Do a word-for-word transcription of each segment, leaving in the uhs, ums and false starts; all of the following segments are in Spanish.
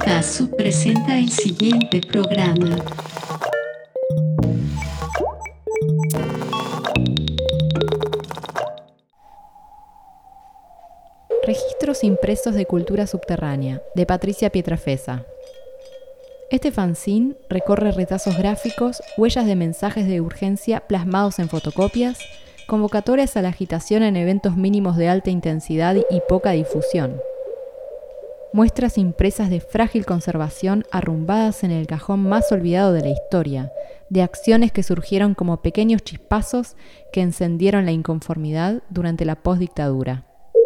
Radiocaso presenta el siguiente programa. Registros impresos de cultura subterránea, de Patricia Pietrafesa. Este fanzine recorre retazos gráficos, huellas de mensajes de urgencia plasmados en fotocopias, convocatorias a la agitación en eventos mínimos de alta intensidad y poca difusión. Muestras impresas de frágil conservación arrumbadas en el cajón más olvidado de la historia, de acciones que surgieron como pequeños chispazos que encendieron la inconformidad durante la postdictadura.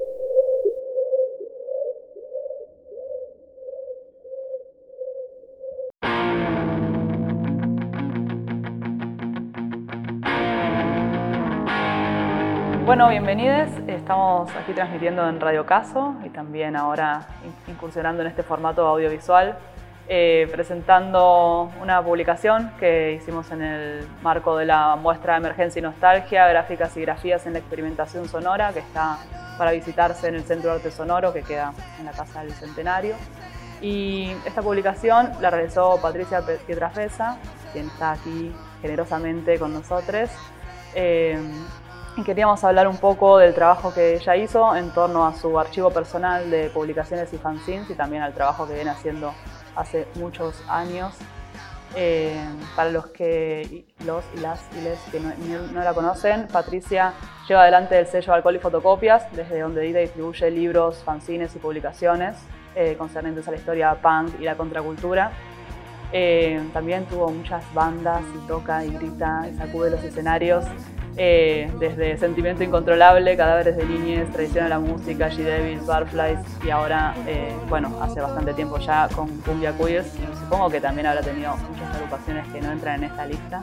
Bueno, bienvenidos. Estamos aquí transmitiendo en Radiocaso y también ahora incursionando en este formato audiovisual, eh, presentando una publicación que hicimos en el marco de la muestra Emergencia y Nostalgia, Gráficas y Grafías en la Experimentación Sonora, que está para visitarse en el Centro de Arte Sonoro, que queda en la Casa del Centenario. Y esta publicación la realizó Patricia Pietrafesa, quien está aquí generosamente con nosotros. Eh, Y queríamos hablar un poco del trabajo que ella hizo en torno a su archivo personal de publicaciones y fanzines y también al trabajo que viene haciendo hace muchos años. Eh, para los que los y las y les que no, no la conocen, Patricia lleva adelante el sello Alcohol y Fotocopias, desde donde edita y distribuye libros, fanzines y publicaciones eh, concernientes a la historia punk y la contracultura. Eh, también tuvo muchas bandas y toca y grita y sacude los escenarios. Eh, desde Sentimiento Incontrolable, Cadáveres de Niñez, Tradición a la Música, G-Devils, Barflies y ahora, eh, bueno, hace bastante tiempo ya con Cumbia Queers y supongo que también habrá tenido muchas agrupaciones que no entran en esta lista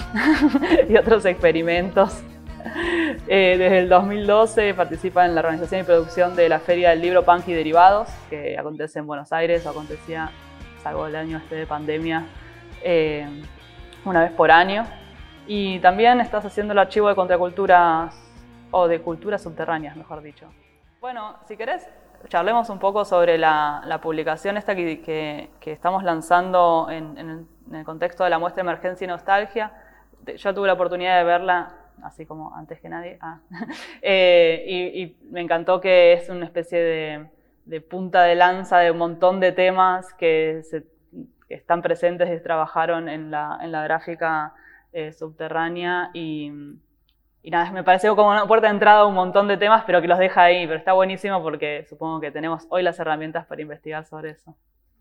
y otros experimentos. Eh, desde el dos mil doce participa en la organización y producción de la Feria del Libro Punk y Derivados, que acontece en Buenos Aires o acontecía, salvo el año este de pandemia, eh, una vez por año. Y también estás haciendo el archivo de contraculturas, o de culturas subterráneas, mejor dicho. Bueno, si querés, charlemos un poco sobre la, la publicación esta que, que, que estamos lanzando en, en, el, en el contexto de la muestra Emergencia y Nostalgia. Yo tuve la oportunidad de verla, así como antes que nadie, ah. eh, y, y me encantó que es una especie de, de punta de lanza de un montón de temas que, se, que están presentes y trabajaron en la, en la gráfica Eh, subterránea y, y nada, me pareció como una puerta de entrada a un montón de temas, pero que los deja ahí, pero está buenísimo porque supongo que tenemos hoy las herramientas para investigar sobre eso.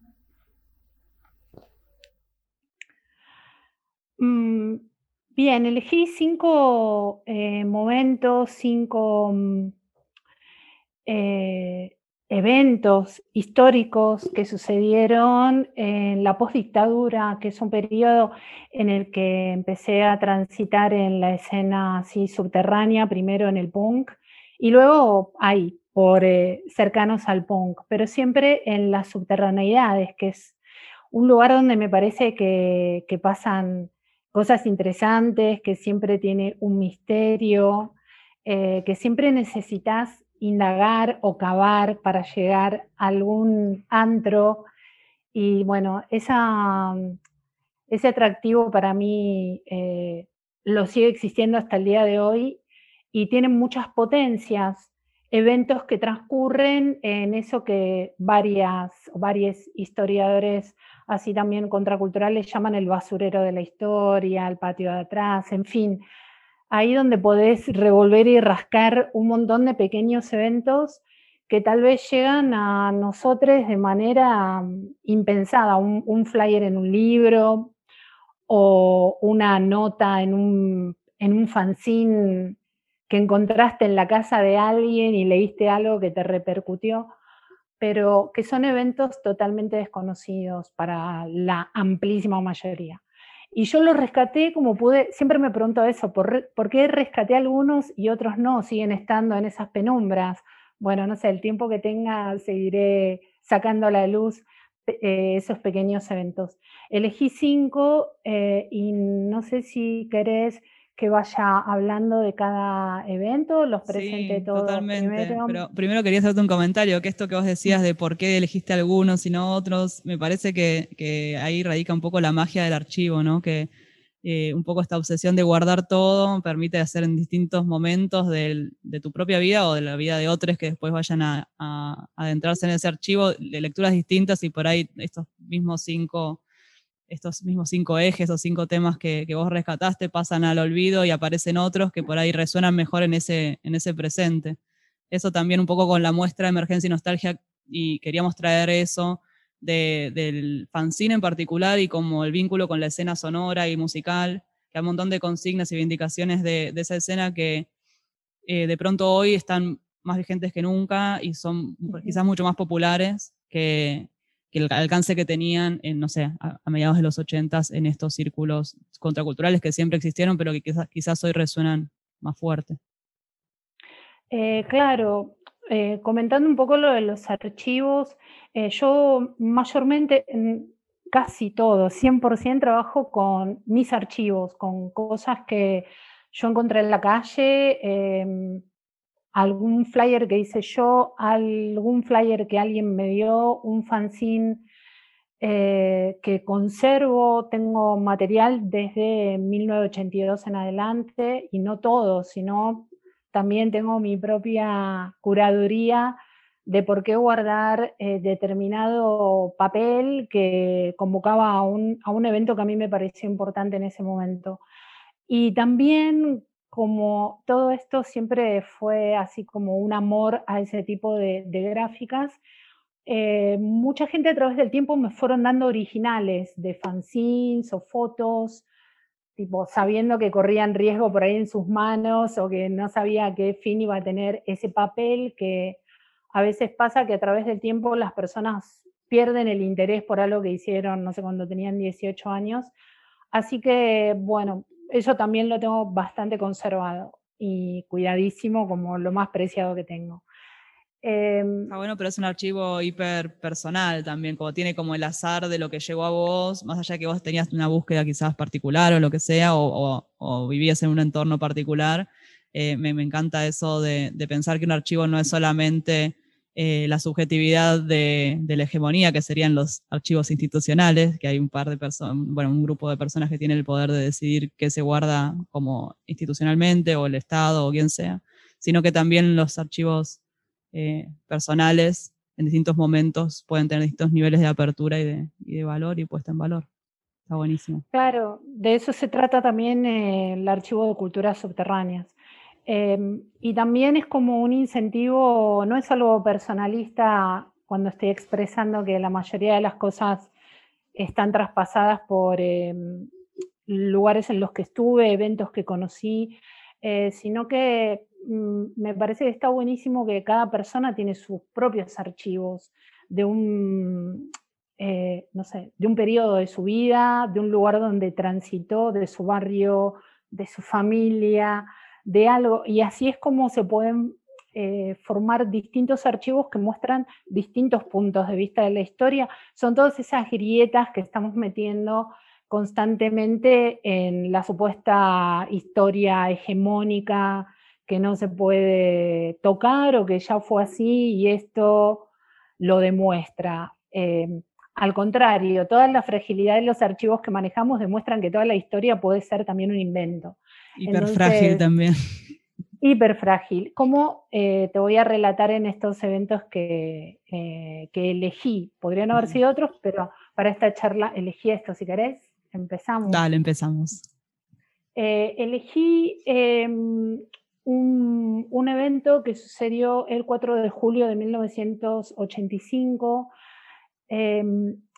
Mm, bien, elegí cinco eh, momentos, cinco eh, eventos históricos que sucedieron en la postdictadura, que es un periodo en el que empecé a transitar en la escena así subterránea, primero en el punk y luego ahí, por eh, cercanos al punk, pero siempre en las subterraneidades, que es un lugar donde me parece que, que pasan cosas interesantes, que siempre tiene un misterio, eh, que siempre necesitas indagar o cavar para llegar a algún antro. Y bueno, esa, ese atractivo para mí eh, lo sigue existiendo hasta el día de hoy y tienen muchas potencias, eventos que transcurren en eso que varias, varios historiadores, así también contraculturales, llaman el basurero de la historia, el patio de atrás, en fin, ahí donde podés revolver y rascar un montón de pequeños eventos que tal vez llegan a nosotros de manera impensada, un, un flyer en un libro o una nota en un, en un fanzine que encontraste en la casa de alguien y leíste algo que te repercutió, pero que son eventos totalmente desconocidos para la amplísima mayoría. Y yo los rescaté como pude, siempre me pregunto eso, ¿por, ¿por qué rescaté algunos y otros no? Siguen estando en esas penumbras. Bueno, no sé, el tiempo que tenga seguiré sacando a la luz eh, esos pequeños eventos. Elegí cinco eh, y no sé si querés que vaya hablando de cada evento, los presente Sí, todos totalmente. primero. Pero primero quería hacerte un comentario, que esto que vos decías de por qué elegiste algunos y no otros, me parece que, que ahí radica un poco la magia del archivo, ¿no? Que eh, un poco esta obsesión de guardar todo permite hacer en distintos momentos del- de tu propia vida o de la vida de otros que después vayan a, a adentrarse en ese archivo de lecturas distintas y por ahí estos mismos cinco estos mismos cinco ejes o cinco temas que, que vos rescataste pasan al olvido y aparecen otros que por ahí resuenan mejor en ese, en ese presente. Eso también un poco con la muestra de Emergencia y Nostalgia, y queríamos traer eso de, del fanzine en particular y como el vínculo con la escena sonora y musical, que hay un montón de consignas y vindicaciones de, de esa escena que eh, de pronto hoy están más vigentes que nunca y son quizás mucho más populares que, que el alcance que tenían en, no sé, a, a mediados de los ochentas en estos círculos contraculturales que siempre existieron, pero que quizás, quizás hoy resuenan más fuerte. Eh, claro, eh, comentando un poco lo de los archivos, eh, yo mayormente, en casi todo, cien por ciento trabajo con mis archivos, con cosas que yo encontré en la calle, em, algún flyer que hice yo, algún flyer que alguien me dio, un fanzine eh, que conservo, tengo material desde mil novecientos ochenta y dos en adelante, y no todo, sino también tengo mi propia curaduría de por qué guardar eh, determinado papel que convocaba a un, a un evento que a mí me pareció importante en ese momento. Y también, como todo esto siempre fue así como un amor a ese tipo de, de gráficas, eh, mucha gente a través del tiempo me fueron dando originales de fanzines o fotos, tipo sabiendo que corrían riesgo por ahí en sus manos o que no sabía qué fin iba a tener ese papel, que a veces pasa que a través del tiempo las personas pierden el interés por algo que hicieron, no sé, cuando tenían dieciocho años. Así que, bueno, eso también lo tengo bastante conservado y cuidadísimo como lo más preciado que tengo. Eh, Ah, bueno, pero es un archivo hiper personal también, como tiene como el azar de lo que llegó a vos, más allá de que vos tenías una búsqueda quizás particular o lo que sea, o, o, o vivías en un entorno particular. Eh, me, me encanta eso de, de pensar que un archivo no es solamente eh, la subjetividad de, de la hegemonía, que serían los archivos institucionales, que hay un par de personas, bueno, un grupo de personas que tienen el poder de decidir qué se guarda como institucionalmente, o el Estado, o quien sea, sino que también los archivos Eh, personales en distintos momentos pueden tener distintos niveles de apertura y de, y de valor y puesta en valor. Está buenísimo. Claro, de eso se trata también eh, el archivo de culturas subterráneas. Eh, y también es como un incentivo, no es algo personalista cuando estoy expresando que la mayoría de las cosas están traspasadas por eh, lugares en los que estuve, eventos que conocí, eh, sino que mm, me parece que está buenísimo que cada persona tiene sus propios archivos de un, eh, no sé, de un periodo de su vida, de un lugar donde transitó, de su barrio, de su familia, de algo, y así es como se pueden eh, formar distintos archivos que muestran distintos puntos de vista de la historia. Son todas esas grietas que estamos metiendo constantemente en la supuesta historia hegemónica que no se puede tocar o que ya fue así y esto lo demuestra. Eh, al contrario, toda la fragilidad de los archivos que manejamos demuestran que toda la historia puede ser también un invento. Hiper frágil también. Hiper frágil. ¿Cómo eh, te voy a relatar en estos eventos que, eh, que elegí? Podrían haber sido otros, pero para esta charla elegí esto. Si querés, empezamos. Dale, empezamos. Eh, elegí eh, un, un evento que sucedió el cuatro de julio de mil novecientos ochenta y cinco eh,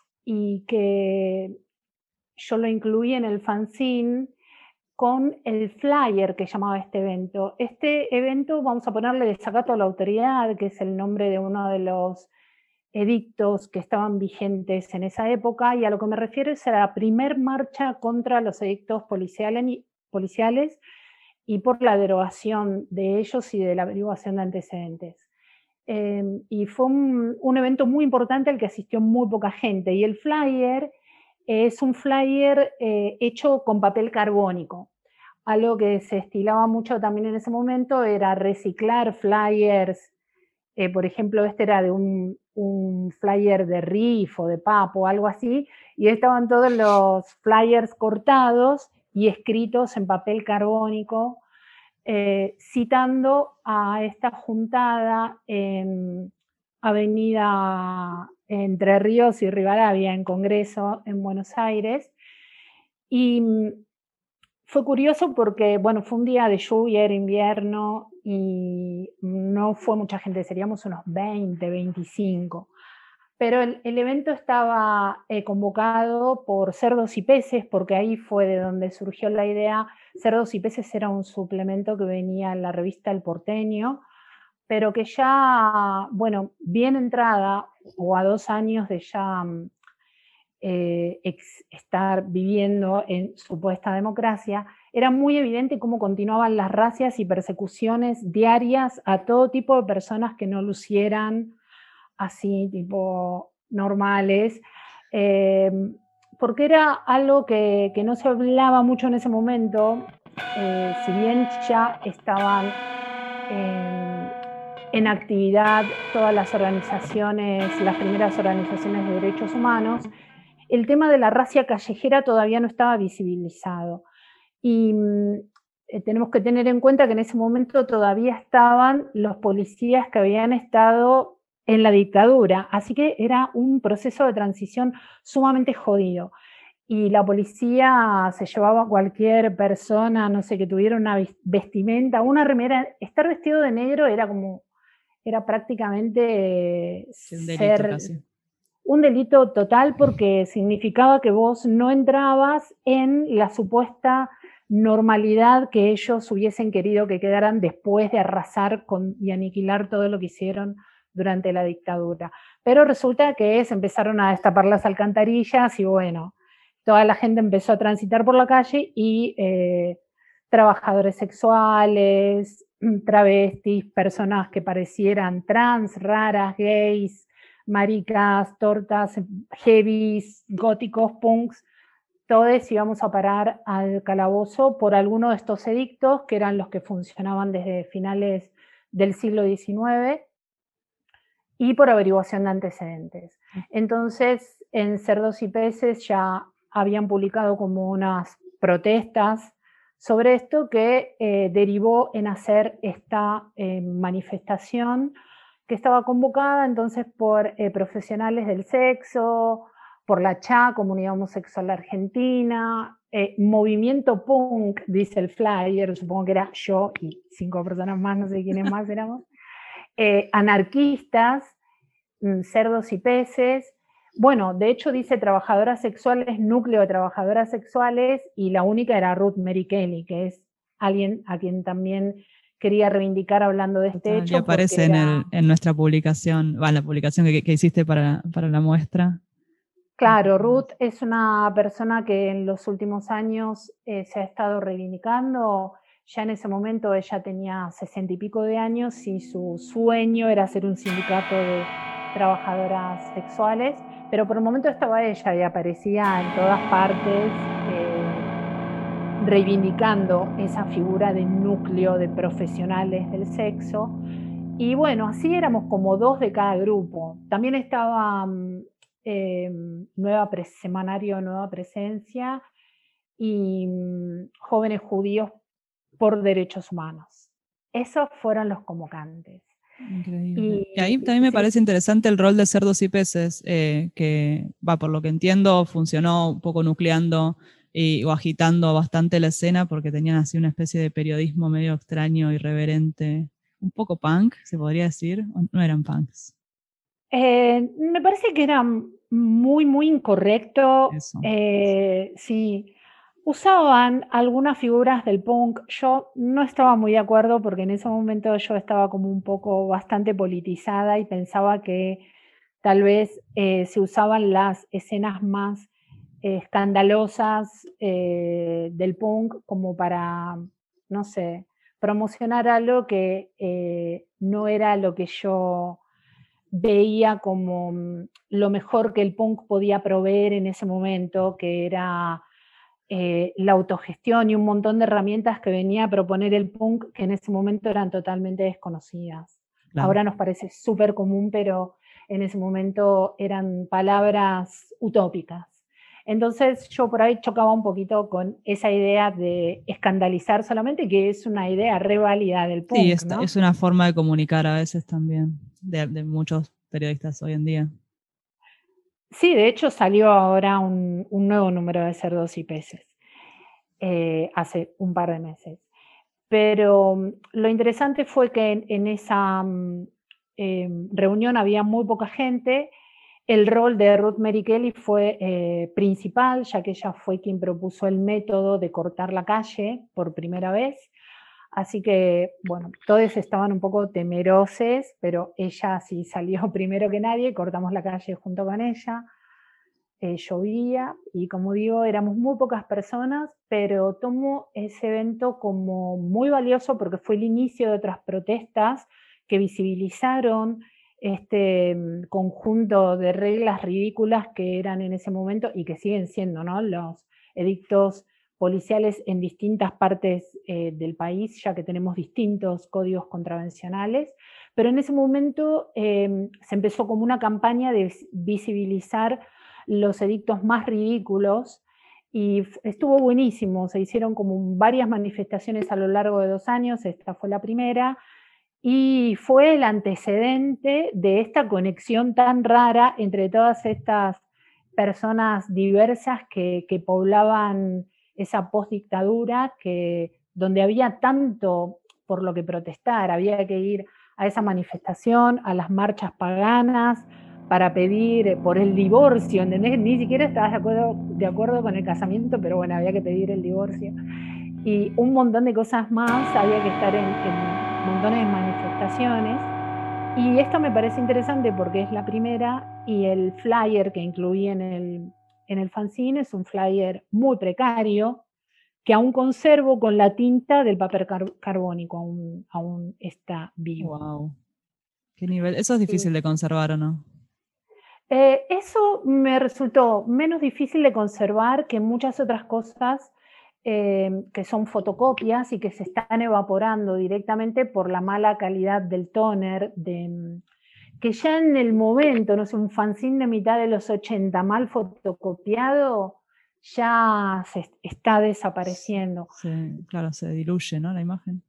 y que yo lo incluí en el fanzine con el flyer que llamaba este evento. Este evento, vamos a ponerle desacato a la autoridad, que es el nombre de uno de los edictos que estaban vigentes en esa época, y a lo que me refiero es a la primer marcha contra los edictos policiales, policiales y por la derogación de ellos y de la averiguación de antecedentes. Eh, y fue un, un evento muy importante al que asistió muy poca gente, y el flyer es un flyer eh, hecho con papel carbónico. algo que se estilaba mucho también en ese momento era reciclar flyers. Eh, por ejemplo, este era de un, un flyer de Riff o de Papo o algo así, y estaban todos los flyers cortados y escritos en papel carbónico, eh, citando a esta juntada en Avenida Entre Ríos y Rivadavia, en Congreso, en Buenos Aires. Y fue curioso porque, bueno, fue un día de lluvia, era invierno, y no fue mucha gente, seríamos unos veinte, veinticinco. Pero el, el evento estaba eh, convocado por Cerdos y Peces, porque ahí fue de donde surgió la idea. Cerdos y Peces era un suplemento que venía en la revista El Porteño, pero que ya, bueno, bien entrada, o a dos años de ya eh, ex, estar viviendo en supuesta democracia, era muy evidente cómo continuaban las racias y persecuciones diarias a todo tipo de personas que no lucieran así, tipo normales, eh, porque era algo que, que no se hablaba mucho en ese momento, eh, si bien ya estaban eh, en actividad todas las organizaciones, las primeras organizaciones de derechos humanos, el tema de la racia callejera todavía no estaba visibilizado. Y eh, tenemos que tener en cuenta que en ese momento todavía estaban los policías que habían estado en la dictadura, así que era un proceso de transición sumamente jodido. Y la policía se llevaba a cualquier persona, no sé, que tuviera una vestimenta, una remera. Estar vestido de negro era como, era prácticamente sí, un delito, ser casi. Un delito total, porque significaba que vos no entrabas en la supuesta normalidad que ellos hubiesen querido que quedaran después de arrasar con, y aniquilar todo lo que hicieron durante la dictadura. Pero resulta que se empezaron a destapar las alcantarillas y bueno, toda la gente empezó a transitar por la calle y eh, trabajadores sexuales, travestis, personas que parecieran trans, raras, gays, maricas, tortas, heavies, góticos, punks, todos íbamos a parar al calabozo por alguno de estos edictos, que eran los que funcionaban desde finales del siglo diecinueve, y por averiguación de antecedentes. Entonces, en Cerdos y Peces ya habían publicado como unas protestas sobre esto que eh, derivó en hacer esta eh, manifestación que estaba convocada entonces por eh, profesionales del sexo, por la C H A, Comunidad Homosexual Argentina, eh, Movimiento Punk, dice el flyer, supongo que era yo y cinco personas más, no sé quiénes más éramos, eh, anarquistas, Cerdos y Peces. Bueno, de hecho dice trabajadoras sexuales, núcleo de trabajadoras sexuales, y la única era Ruth Mary Kelly, que es alguien a quien también quería reivindicar hablando de este Total, hecho. Y aparece en, era... el, en nuestra publicación, bueno, la publicación que, que hiciste para, para la muestra. Claro, Ruth es una persona que en los últimos años eh, se ha estado reivindicando. Ya en ese momento ella tenía sesenta y pico de años y su sueño era hacer un sindicato de trabajadoras sexuales, pero por el momento estaba ella y aparecía en todas partes eh, reivindicando esa figura de núcleo de profesionales del sexo. Y bueno, así éramos como dos de cada grupo. También estaba eh, nueva Semanario Nueva Presencia y um, Jóvenes Judíos por Derechos Humanos. Esos fueron los convocantes. Increíble. Y, y ahí también me sí. parece interesante el rol de Cerdos y Peces, eh, que, va, por lo que entiendo, funcionó un poco nucleando y, o agitando bastante la escena, porque tenían así una especie de periodismo medio extraño, irreverente, un poco punk, se podría decir, o no eran punks. Eh, me parece que era muy, muy incorrecto. Eso. Eh, sí. Usaban algunas figuras del punk. Yo no estaba muy de acuerdo porque en ese momento yo estaba como un poco bastante politizada y pensaba que tal vez eh, se usaban las escenas más eh, escandalosas eh, del punk como para, no sé, promocionar algo que eh, no era lo que yo veía como lo mejor que el punk podía proveer en ese momento, que era eh, la autogestión y un montón de herramientas que venía a proponer el punk que en ese momento eran totalmente desconocidas. Claro. Ahora nos parece súper común, pero en ese momento eran palabras utópicas. Entonces yo por ahí chocaba un poquito con esa idea de escandalizar solamente, que es una idea re válida del punk, sí, es, ¿no? es una forma de comunicar a veces también, de, de muchos periodistas hoy en día. Sí, de hecho salió ahora un, un nuevo número de Cerdos y Peces, eh, hace un par de meses. Pero lo interesante fue que en, en esa eh, reunión había muy poca gente. El rol de Ruth Mary Kelly fue eh, principal, ya que ella fue quien propuso el método de cortar la calle por primera vez. Así que, bueno, todos estaban un poco temerosos, pero ella sí salió primero que nadie, cortamos la calle junto con ella. Eh, llovía y, como digo, éramos muy pocas personas, pero tomo ese evento como muy valioso porque fue el inicio de otras protestas que visibilizaron este conjunto de reglas ridículas que eran en ese momento y que siguen siendo, ¿no?, los edictos policiales en distintas partes eh, del país, ya que tenemos distintos códigos contravencionales, pero en ese momento eh, se empezó como una campaña de visibilizar los edictos más ridículos y estuvo buenísimo. Se hicieron como varias manifestaciones a lo largo de dos años, esta fue la primera, y fue el antecedente de esta conexión tan rara entre todas estas personas diversas que, que poblaban esa postdictadura, que, donde había tanto por lo que protestar, había que ir a esa manifestación, a las marchas paganas, para pedir por el divorcio, ¿entendés? Ni siquiera estabas de acuerdo, de acuerdo con el casamiento, pero bueno, había que pedir el divorcio. Y un montón de cosas más, había que estar en, en montones de manifestaciones. Y esto me parece interesante porque es la primera, y el flyer que incluí en el, en el fanzine es un flyer muy precario, que aún conservo con la tinta del papel car carbónico, aún, aún está vivo. Wow. ¿Qué nivel? Eso es difícil sí. de conservar, ¿o no? Eh, eso me resultó menos difícil de conservar que muchas otras cosas eh, que son fotocopias y que se están evaporando directamente por la mala calidad del toner, de, que ya en el momento, no sé, un fanzine de mitad de los ochenta mal fotocopiado ya se está desapareciendo. Sí, claro, se diluye, ¿no?, la imagen.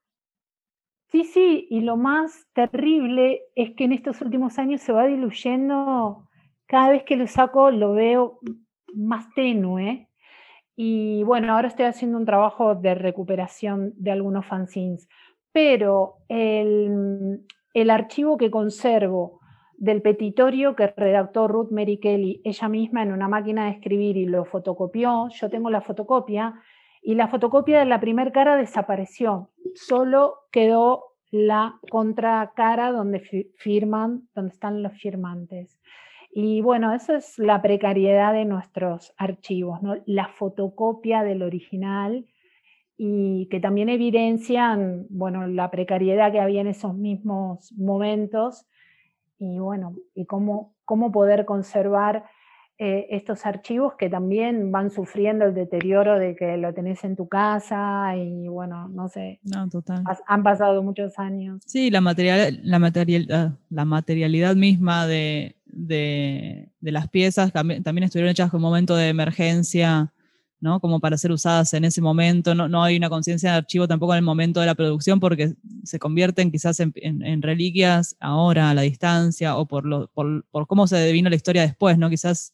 Sí, sí, y lo más terrible es que en estos últimos años se va diluyendo, cada vez que lo saco lo veo más tenue, y bueno, ahora estoy haciendo un trabajo de recuperación de algunos fanzines, pero el, el archivo que conservo del petitorio que redactó Ruth Mary Kelly, ella misma en una máquina de escribir y lo fotocopió, yo tengo la fotocopia, y la fotocopia de la primer cara desapareció, solo quedó la contracara donde firman, donde están los firmantes. Y bueno, eso es la precariedad de nuestros archivos, ¿no?, la fotocopia del original, y que también evidencian, bueno, la precariedad que había en esos mismos momentos, y bueno, y cómo, cómo poder conservar Eh, estos archivos que también van sufriendo el deterioro de que lo tenés en tu casa y bueno, no sé, no, total. Han pasado muchos años. Sí, la, material, la, material, la materialidad misma de, de, de las piezas también, también estuvieron hechas con un momento de emergencia, ¿no?, como para ser usadas en ese momento. No, no hay una conciencia de archivo tampoco en el momento de la producción porque se convierten quizás en, en, en reliquias ahora a la distancia o por, lo, por, por cómo se devino la historia después, ¿no? Quizás.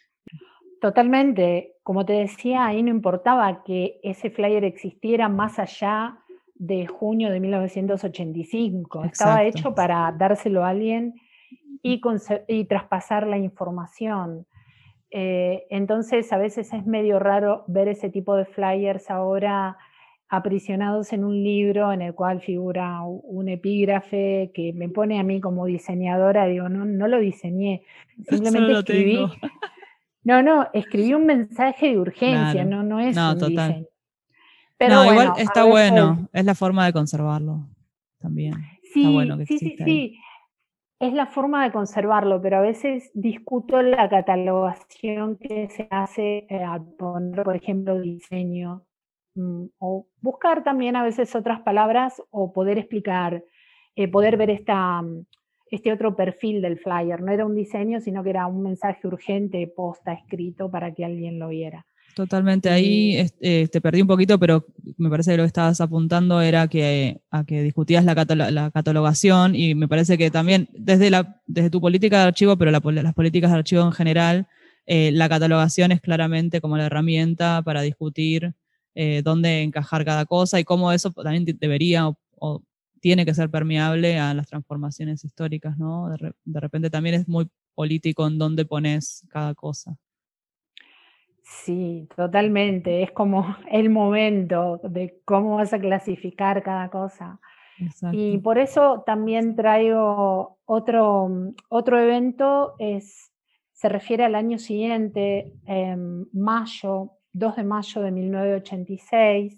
Totalmente, como te decía, ahí no importaba que ese flyer existiera más allá de junio de mil novecientos ochenta y cinco, Exacto. Estaba hecho para dárselo a alguien y, y traspasar la información. Eh, entonces a veces es medio raro ver ese tipo de flyers ahora aprisionados en un libro en el cual figura un epígrafe que me pone a mí como diseñadora, digo, no, no lo diseñé, simplemente Solo lo escribí... tengo. No, no, escribí un mensaje de urgencia, claro. no, no es no, un total. diseño. Pero no, bueno, igual está bueno, es la forma de conservarlo también. Sí, está bueno que sí, sí, exista sí. ahí. es la forma de conservarlo, pero a veces discuto la catalogación que se hace eh, al poner, por ejemplo, diseño, mm, o buscar también a veces otras palabras o poder explicar, eh, poder ver esta, mm, este otro perfil del flyer. No era un diseño, sino que era un mensaje urgente, posta, escrito para que alguien lo viera. Totalmente, ahí eh, te perdí un poquito, pero me parece que lo que estabas apuntando era que, a que discutías la, catalo la catalogación, y me parece que también desde, la, desde tu política de archivo, pero la, las políticas de archivo en general, eh, la catalogación es claramente como la herramienta para discutir eh, dónde encajar cada cosa y cómo eso también debería o, o tiene que ser permeable a las transformaciones históricas, ¿no? De, re de repente también es muy político en dónde pones cada cosa. Sí, totalmente. Es como el momento de cómo vas a clasificar cada cosa. Exacto. Y por eso también traigo otro, otro evento, es, se refiere al año siguiente, en mayo, dos de mayo de mil novecientos ochenta y seis,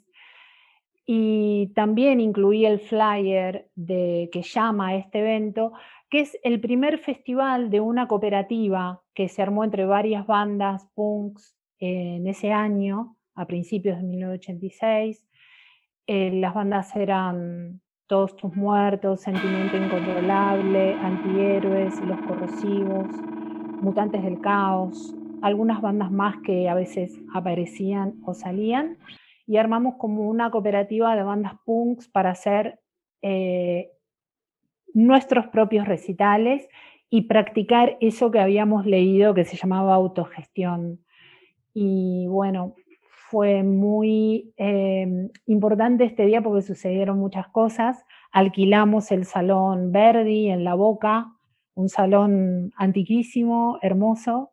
y también incluí el flyer de, que llama a este evento, que es el primer festival de una cooperativa que se armó entre varias bandas punks en ese año, a principios de mil novecientos ochenta y seis. Eh, las bandas eran Todos tus muertos, Sentimiento incontrolable, Antihéroes, Los corrosivos, Mutantes del caos, algunas bandas más que a veces aparecían o salían, y armamos como una cooperativa de bandas punks para hacer eh, nuestros propios recitales y practicar eso que habíamos leído que se llamaba autogestión. Y bueno, fue muy eh, importante este día porque sucedieron muchas cosas. Alquilamos el Salón Verdi en La Boca, un salón antiquísimo, hermoso,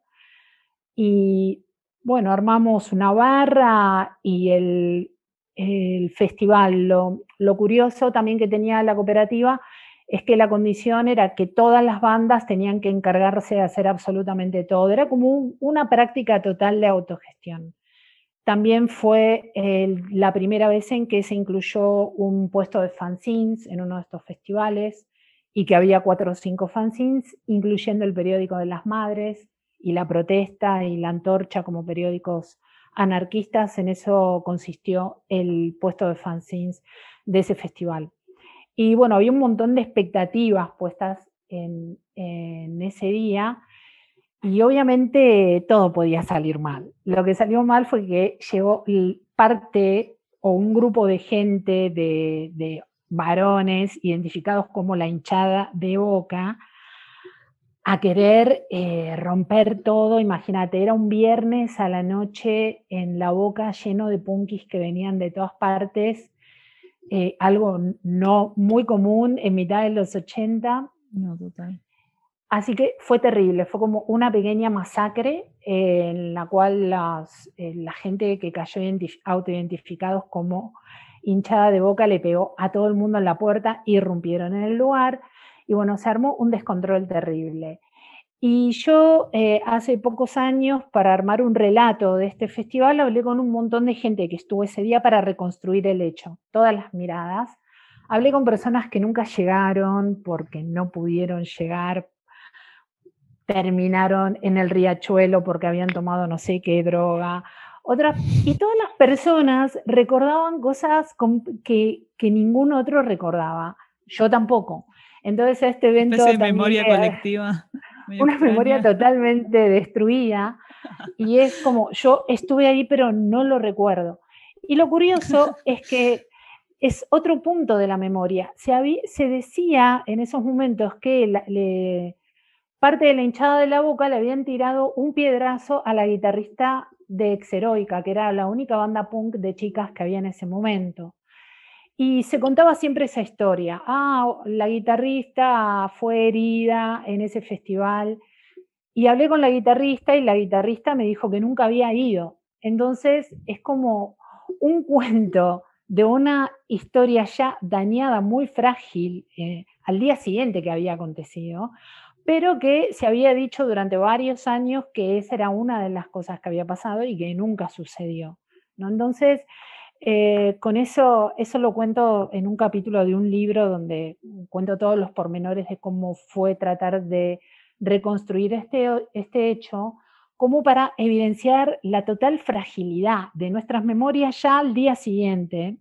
y bueno, armamos una barra y el, el festival. Lo, lo curioso también que tenía la cooperativa es que la condición era que todas las bandas tenían que encargarse de hacer absolutamente todo. Era como un, una práctica total de autogestión. También fue el, la primera vez en que se incluyó un puesto de fanzines en uno de estos festivales, y que había cuatro o cinco fanzines, incluyendo el periódico de las Madres y La Protesta y La Antorcha como periódicos anarquistas. En eso consistió el puesto de fanzines de ese festival. Y bueno, había un montón de expectativas puestas en, en ese día, y obviamente todo podía salir mal. Lo que salió mal fue que llegó parte o un grupo de gente, de, de varones identificados como la hinchada de Boca, a querer eh, romper todo. Imagínate, era un viernes a la noche en La Boca lleno de punkis que venían de todas partes, eh, algo no muy común en mitad de los ochenta. No, total. Así que fue terrible, fue como una pequeña masacre eh, en la cual las, eh, la gente que cayó autoidentificados como hinchada de Boca le pegó a todo el mundo en la puerta, irrumpieron en el lugar y bueno, se armó un descontrol terrible. Y yo eh, hace pocos años, para armar un relato de este festival, hablé con un montón de gente que estuvo ese día para reconstruir el hecho, todas las miradas. Hablé con personas que nunca llegaron porque no pudieron llegar, terminaron en el riachuelo porque habían tomado no sé qué droga. Otras, y todas las personas recordaban cosas que, que ningún otro recordaba. Yo tampoco. Entonces este evento... Especie de memoria colectiva. Una memoria totalmente destruida. Y es como, yo estuve ahí pero no lo recuerdo. Y lo curioso es que es otro punto de la memoria. Se, había, se decía en esos momentos que la, le, parte de la hinchada de La Boca le habían tirado un piedrazo a la guitarrista de Exheroica, que era la única banda punk de chicas que había en ese momento. Y se contaba siempre esa historia. Ah, la guitarrista fue herida en ese festival. Y hablé con la guitarrista y la guitarrista me dijo que nunca había ido. Entonces es como un cuento de una historia ya dañada, muy frágil, eh, al día siguiente que había acontecido, pero que se había dicho durante varios años que esa era una de las cosas que había pasado y que nunca sucedió, ¿no? Entonces, eh, con eso, eso lo cuento en un capítulo de un libro donde cuento todos los pormenores de cómo fue tratar de reconstruir este, este hecho, como para evidenciar la total fragilidad de nuestras memorias ya al día siguiente,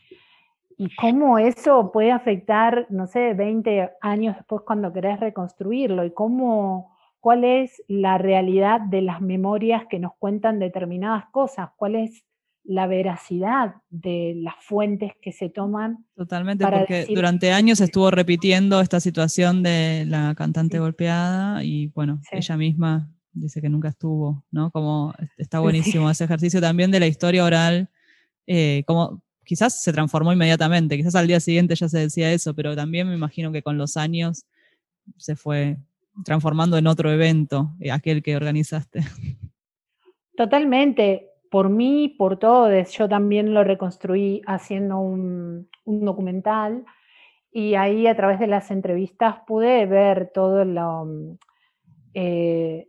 y cómo eso puede afectar, no sé, veinte años después cuando querés reconstruirlo, y cómo, cuál es la realidad de las memorias que nos cuentan determinadas cosas, cuál es la veracidad de las fuentes que se toman. Totalmente, para porque decir durante que- años estuvo repitiendo esta situación de la cantante Sí. golpeada y bueno, Sí. ella misma dice que nunca estuvo, ¿no? Como está Sí. buenísimo ese ejercicio también de la historia oral, eh, como quizás se transformó inmediatamente, quizás al día siguiente ya se decía eso, pero también me imagino que con los años se fue transformando en otro evento, eh, aquel que organizaste. Totalmente, por mí, por todos, yo también lo reconstruí haciendo un, un documental, y ahí a través de las entrevistas pude ver todo lo, eh,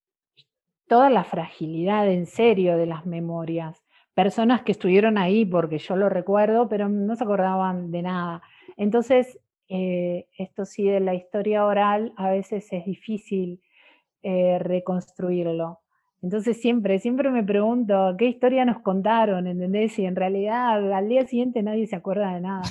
toda la fragilidad en serio de las memorias. Personas que estuvieron ahí porque yo lo recuerdo, pero no se acordaban de nada. Entonces, eh, esto sí de la historia oral a veces es difícil eh, reconstruirlo. Entonces siempre, siempre me pregunto, ¿qué historia nos contaron? ¿Entendés? Y en realidad al día siguiente nadie se acuerda de nada.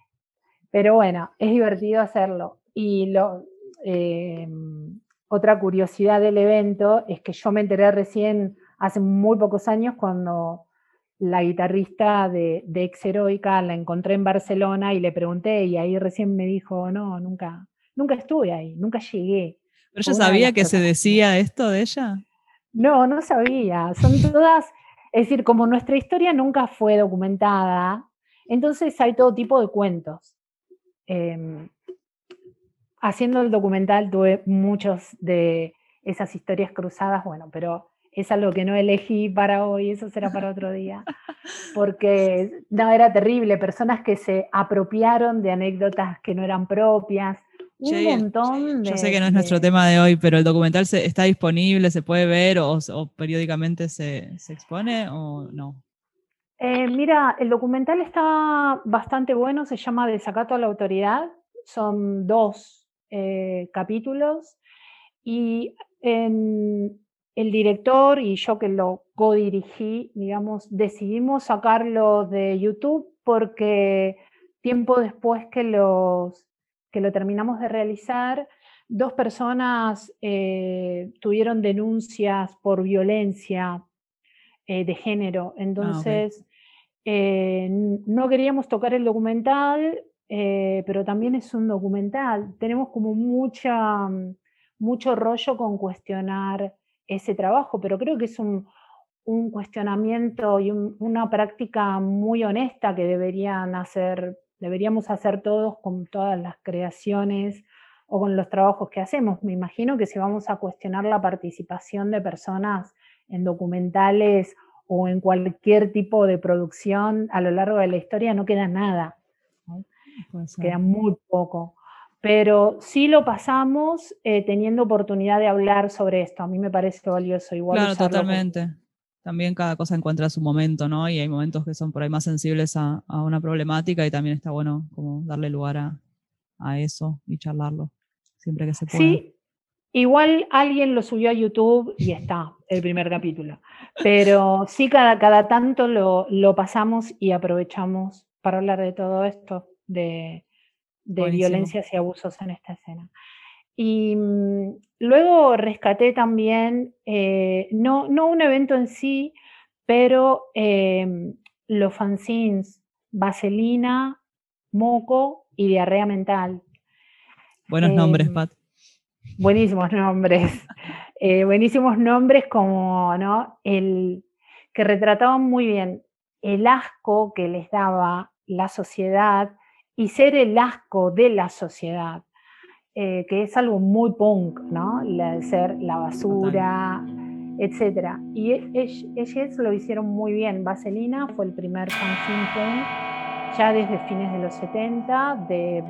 Pero bueno, es divertido hacerlo. Y lo, eh, otra curiosidad del evento es que yo me enteré recién, hace muy pocos años, cuando la guitarrista de, de Ex Heroica la encontré en Barcelona y le pregunté, y ahí recién me dijo, no, nunca, nunca estuve ahí, nunca llegué. ¿Pero Fue ella una de sabía las que se protagonistas. decía esto de ella? No, no sabía. Son todas, es decir, como nuestra historia nunca fue documentada, entonces hay todo tipo de cuentos. Eh, haciendo el documental tuve muchos de esas historias cruzadas, bueno, pero es algo que no elegí para hoy, eso será para otro día, porque no, era terrible, personas que se apropiaron de anécdotas que no eran propias, un Che, montón de... yo sé que no es nuestro de tema de hoy, pero el documental se, está disponible, se puede ver o, o periódicamente se, se expone o no. Eh, mira, el documental está bastante bueno, se llama Desacato a la autoridad, son dos eh, capítulos, y en- el director y yo que lo codirigí, digamos, decidimos sacarlo de YouTube porque tiempo después que, los, que lo terminamos de realizar, dos personas eh, tuvieron denuncias por violencia eh, de género. Ah, ok. Entonces, eh, no queríamos tocar el documental, eh, pero también es un documental. Tenemos como mucha, mucho rollo con cuestionar ese trabajo, pero creo que es un, un cuestionamiento y un- una práctica muy honesta que deberían hacer, deberíamos hacer todos con todas las creaciones o con los trabajos que hacemos. Me imagino que si vamos a cuestionar la participación de personas en documentales o en cualquier tipo de producción a lo largo de la historia, no queda nada, ¿no? Puede ser. Queda muy poco. Pero sí lo pasamos eh, teniendo oportunidad de hablar sobre esto. A mí me parece valioso igual Claro, usarlo como- totalmente. También cada cosa encuentra su momento, ¿no? Y hay momentos que son por ahí más sensibles a, a una problemática y también está bueno como darle lugar a, a eso y charlarlo siempre que se pueda. Sí, igual alguien lo subió a YouTube y está el primer capítulo. Pero sí, cada, cada tanto lo, lo pasamos y aprovechamos para hablar de todo esto, de, de Buenísimo. violencias y abusos en esta escena. Y mm, luego rescaté también, eh, no, no un evento en sí, pero eh, los fanzines Vaselina, Moco y Diarrea Mental. Buenos Eh, nombres, Pat. Buenísimos nombres. Eh, buenísimos nombres como, ¿no? El, que retrataban muy bien el asco que les daba la sociedad y ser el asco de la sociedad. Eh, que es algo muy punk, ¿no? La de ser la basura, etcétera. Y ellos lo hicieron muy bien. Vaselina fue el primer fanzine punk, ya desde fines de los setenta, de,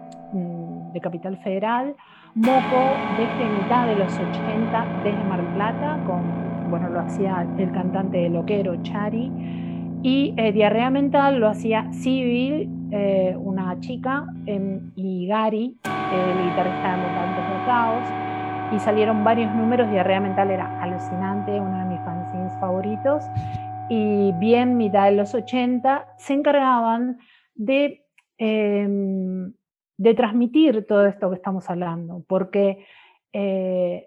de Capital Federal. Moco desde mitad de los ochenta, desde Mar del Plata, con, bueno, lo hacía el cantante de Loquero, Chari. Y eh, Diarrea Mental lo hacía Sibyl, eh, una chica, eh, y Gary, el guitarrista de Mutantes de Caos, y salieron varios números. Diarrea Mental era alucinante, uno de mis fanzines favoritos, y bien mitad de los ochenta se encargaban de, eh, de transmitir todo esto que estamos hablando, porque eh,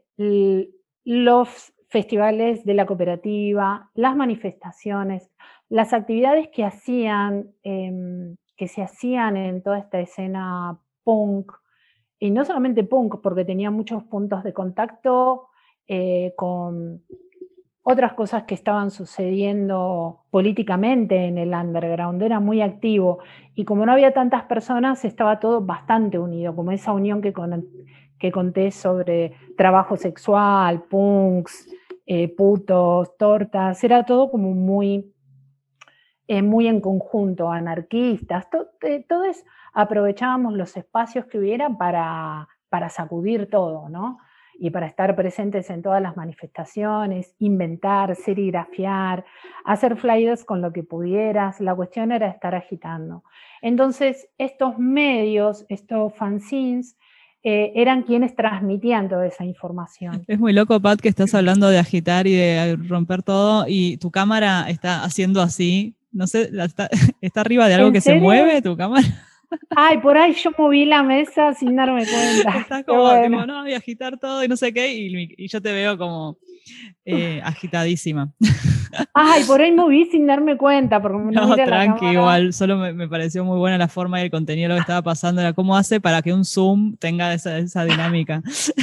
los festivales de la cooperativa, las manifestaciones, las actividades que hacían, eh, que se hacían en toda esta escena punk, y no solamente punk, porque tenía muchos puntos de contacto eh, con otras cosas que estaban sucediendo políticamente en el underground, era muy activo, y como no había tantas personas, estaba todo bastante unido, como esa unión que, con, que conté sobre trabajo sexual, punks, eh, putos, tortas, era todo como muy, eh, muy en conjunto, anarquistas, to, eh, todos aprovechábamos los espacios que hubiera para, para sacudir todo, ¿no? Y para estar presentes en todas las manifestaciones, inventar, serigrafiar, hacer flyers con lo que pudieras, la cuestión era estar agitando. Entonces, estos medios, estos fanzines, eh, eran quienes transmitían toda esa información. Es muy loco, Pat, que estás hablando de agitar y de romper todo, y tu cámara está haciendo así, no sé, está, está arriba de algo que serio? se mueve, tu cámara. Ay, por ahí yo moví la mesa sin darme cuenta. Estás como, bueno. tipo, no, y agitar todo y no sé qué, y, y yo te veo como eh, agitadísima. Ay, por ahí moví sin darme cuenta, porque no, no mira tranqui, la cámara. igual, solo me, me pareció muy buena la forma y el contenido de lo que estaba pasando, era cómo hace para que un Zoom tenga esa, esa dinámica.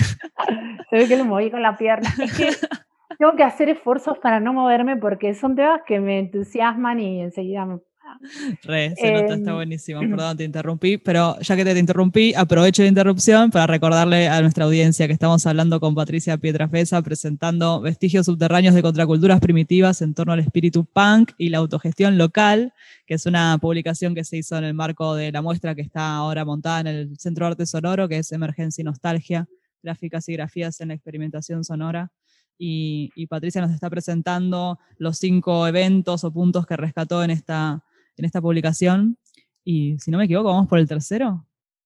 Se ve que lo moví con la pierna. Es que tengo que hacer esfuerzos para no moverme, porque son temas que me entusiasman y enseguida me... Re, se eh, nota, está buenísimo. Perdón, te interrumpí, pero ya que te, te interrumpí, aprovecho la interrupción para recordarle a nuestra audiencia que estamos hablando con Patricia Pietrafesa, presentando Vestigios Subterráneos de Contraculturas Primitivas en torno al espíritu punk y la autogestión local, que es una publicación que se hizo en el marco de la muestra que está ahora montada en el Centro de Arte Sonoro, que es Emergencia y Nostalgia, gráficas y grafías en la experimentación sonora. Y, y Patricia nos está presentando los cinco eventos o puntos que rescató en esta en esta publicación, y si no me equivoco, ¿vamos por el tercero?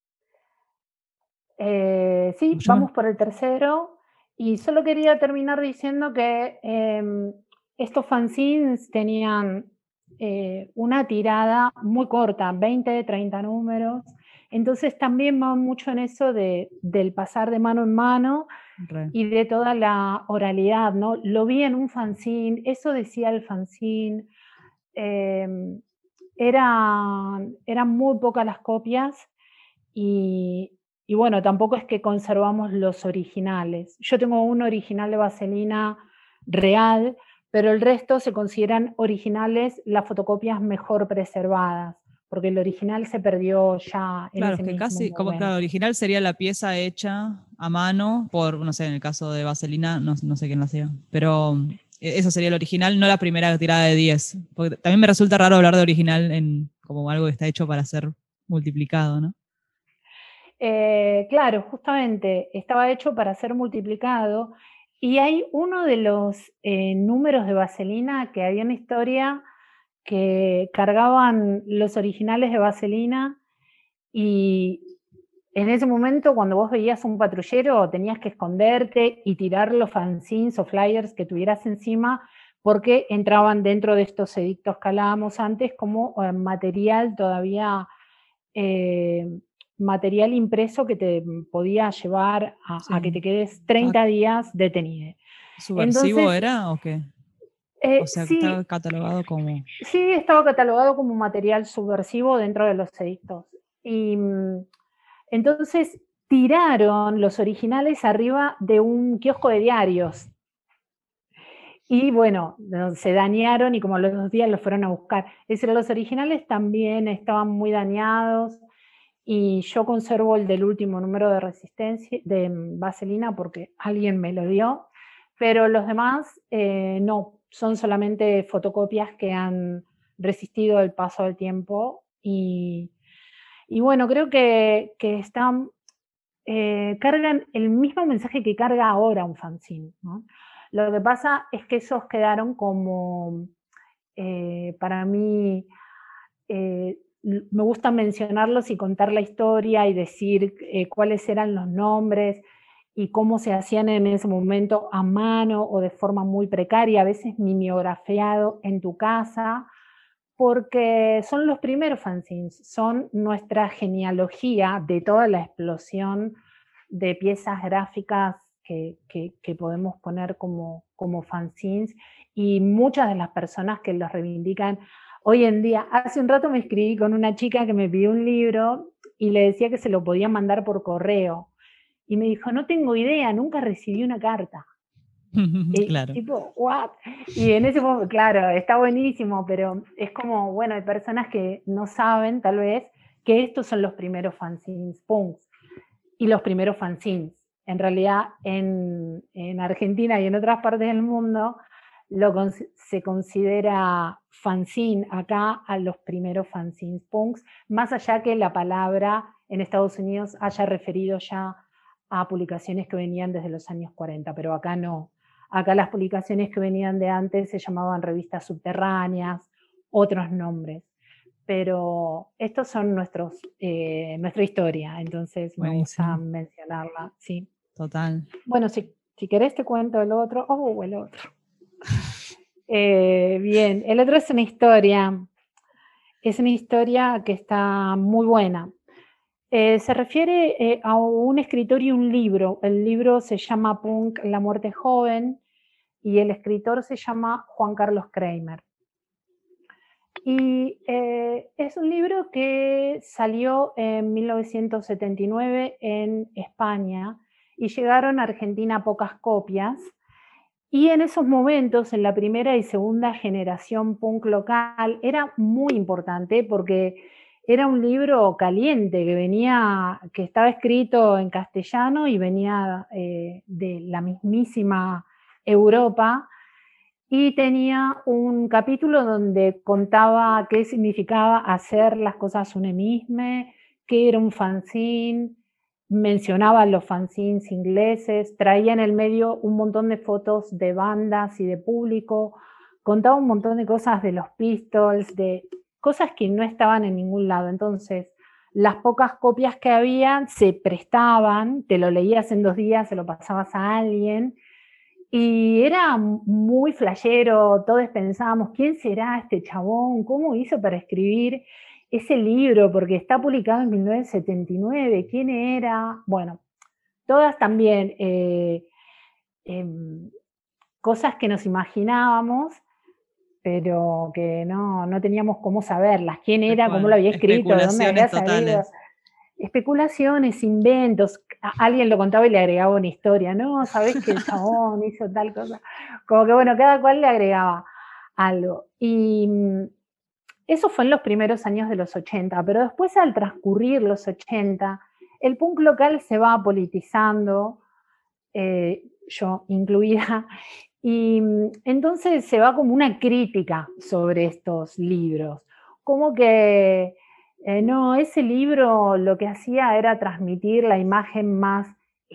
Eh, sí, Yo vamos me... por el tercero, y solo quería terminar diciendo que eh, estos fanzines tenían eh, una tirada muy corta, veinte, treinta números, entonces también va mucho en eso de, del pasar de mano en mano, Re. Y de toda la oralidad, ¿no? Lo vi en un fanzine, eso decía el fanzine, eh, eran, eran muy pocas las copias, y, y bueno, tampoco es que conservamos los originales. Yo tengo un original de Vaselina real, pero el resto se consideran originales las fotocopias mejor preservadas, porque el original se perdió ya en claro, ese es que mismo casi, momento. como claro, original sería la pieza hecha a mano por, no sé, en el caso de Vaselina, no, no sé quién la hacía, pero eso sería el original, no la primera tirada de diez. Porque también me resulta raro hablar de original en, como algo que está hecho para ser multiplicado, ¿no? Eh, claro, justamente estaba hecho para ser multiplicado, y hay uno de los eh, números de Vaselina que había una historia que cargaban los originales de Vaselina, y en ese momento cuando vos veías un patrullero tenías que esconderte y tirar los fanzines o flyers que tuvieras encima, porque entraban dentro de estos edictos que hablábamos antes como eh, material todavía, eh, material impreso que te podía llevar a, sí. a que te quedes treinta ah. días detenido. ¿Subversivo Entonces, era o qué? Eh, o sea, sí, estaba catalogado como... Sí, estaba catalogado como material subversivo dentro de los edictos. Y entonces tiraron los originales arriba de un kiosco de diarios. Y bueno, se dañaron, y como a los dos días los fueron a buscar. Es decir, los originales también estaban muy dañados, y yo conservo el del último número de Resistencia, de Vaselina, porque alguien me lo dio, pero los demás eh, no, son solamente fotocopias que han resistido el paso del tiempo, y, y bueno, creo que, que están, eh, cargan el mismo mensaje que carga ahora un fanzine, ¿no? Lo que pasa es que esos quedaron como eh, para mí eh, me gusta mencionarlos y contar la historia y decir eh, cuáles eran los nombres y cómo se hacían en ese momento a mano o de forma muy precaria, a veces mimeografiado en tu casa, porque son los primeros fanzines, son nuestra genealogía de toda la explosión de piezas gráficas que, que, que podemos poner como, como fanzines, y muchas de las personas que los reivindican hoy en día. Hace un rato me escribí con una chica que me pidió un libro y le decía que se lo podía mandar por correo. Y me dijo, no tengo idea, nunca recibí una carta. Y, claro. tipo, what? Y en ese momento, claro, está buenísimo, pero es como, bueno, hay personas que no saben, tal vez, que estos son los primeros fanzines punks y los primeros fanzines. En realidad, en, en Argentina y en otras partes del mundo, lo, se considera fanzine acá a los primeros fanzines punks, más allá que la palabra en Estados Unidos haya referido ya a publicaciones que venían desde los años cuarenta, pero acá no. Acá las publicaciones que venían de antes se llamaban revistas subterráneas, otros nombres. Pero estos son nuestros, eh, nuestra historia, entonces me Buenísimo. gusta mencionarla, sí. Total. Bueno, si, si querés te cuento el otro, oh, el otro. Eh, bien, el otro es una historia, es una historia que está muy buena. Eh, se refiere eh, a un escritor y un libro. El libro se llama Punk, La muerte joven, y el escritor se llama Juan Carlos Kramer. Y eh, es un libro que salió en mil novecientos setenta y nueve en España y llegaron a Argentina pocas copias. Y en esos momentos, en la primera y segunda generación punk local, era muy importante porque era un libro caliente que venía, que estaba escrito en castellano y venía eh, de la mismísima Europa, y tenía un capítulo donde contaba qué significaba hacer las cosas une misme, qué era un fanzine, mencionaba los fanzines ingleses, traía en el medio un montón de fotos de bandas y de público, contaba un montón de cosas de los Pistols, de cosas que no estaban en ningún lado. Entonces, las pocas copias que había se prestaban, te lo leías en dos días, se lo pasabas a alguien, y era muy flashero. Todos pensábamos, ¿quién será este chabón? ¿Cómo hizo para escribir ese libro? Porque está publicado en mil novecientos setenta y nueve, ¿quién era? Bueno, todas también eh, eh, cosas que nos imaginábamos, pero que no, no teníamos cómo saberlas. ¿Quién era? ¿Cómo lo había escrito? ¿De dónde había salido? Especulaciones, inventos, alguien lo contaba y le agregaba una historia, no, sabés que el chabón hizo tal cosa, como que bueno, cada cual le agregaba algo. Y eso fue en los primeros años de los ochenta, pero después, al transcurrir los ochenta, el punk local se va politizando, eh, yo incluida, y entonces se va como una crítica sobre estos libros, como que Eh, no, ese libro lo que hacía era transmitir la imagen más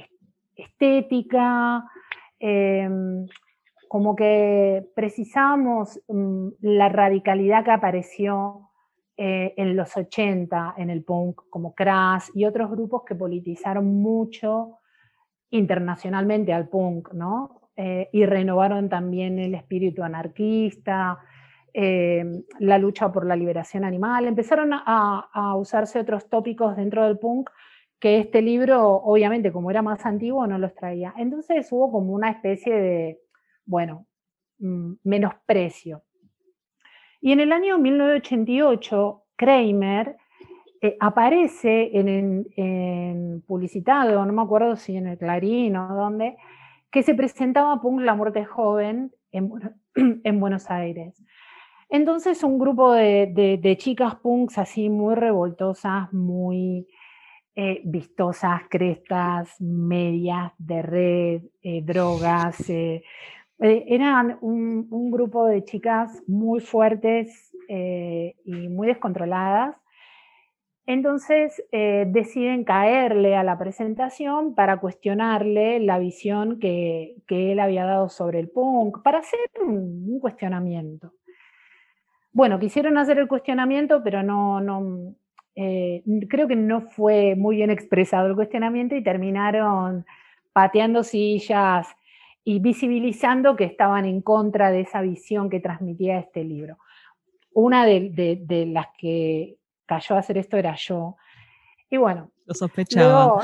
estética, eh, como que precisamos um, la radicalidad que apareció eh, en los ochenta en el punk, como Crash y otros grupos que politizaron mucho internacionalmente al punk, ¿no? Eh, y renovaron también el espíritu anarquista, Eh, la lucha por la liberación animal. Empezaron a, a usarse otros tópicos dentro del punk que este libro, obviamente, como era más antiguo, no los traía. Entonces hubo como una especie de, bueno, menosprecio. Y en el año mil novecientos ochenta y ocho, Kramer eh, aparece en, en, en publicitado, no me acuerdo si en el Clarín o dónde, que se presentaba Punk, La muerte joven en, en Buenos Aires. Entonces un grupo de, de, de chicas punks así muy revoltosas, muy eh, vistosas, crestas, medias de red, eh, drogas, eh, eh, eran un, un grupo de chicas muy fuertes eh, y muy descontroladas. Entonces eh, deciden caerle a la presentación para cuestionarle la visión que, que él había dado sobre el punk, para hacer un, un cuestionamiento. bueno, quisieron hacer el cuestionamiento, pero no, no eh, creo que no fue muy bien expresado el cuestionamiento y terminaron pateando sillas y visibilizando que estaban en contra de esa visión que transmitía este libro. Una de, de, de las que cayó a hacer esto era yo. Y bueno, lo sospechaba. Luego,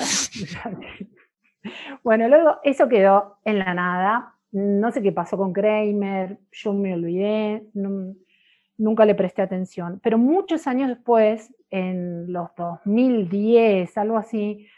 bueno, luego eso quedó en la nada. No sé qué pasó con Kramer, yo me olvidé, no, nunca le presté atención. Pero muchos años después, en los dos mil diez, algo así,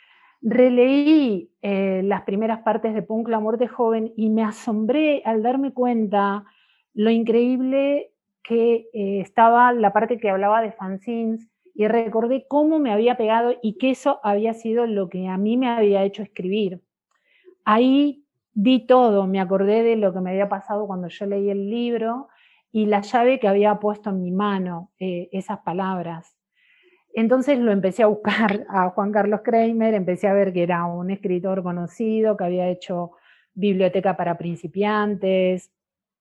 releí eh, las primeras partes de Punk, la muerte joven, y me asombré al darme cuenta lo increíble que eh, estaba la parte que hablaba de fanzines, y recordé cómo me había pegado y que eso había sido lo que a mí me había hecho escribir. Ahí vi todo, me acordé de lo que me había pasado cuando yo leí el libro y la llave que había puesto en mi mano, eh, esas palabras. Entonces lo empecé a buscar a Juan Carlos Kramer, empecé a ver que era un escritor conocido, que había hecho Biblioteca para Principiantes,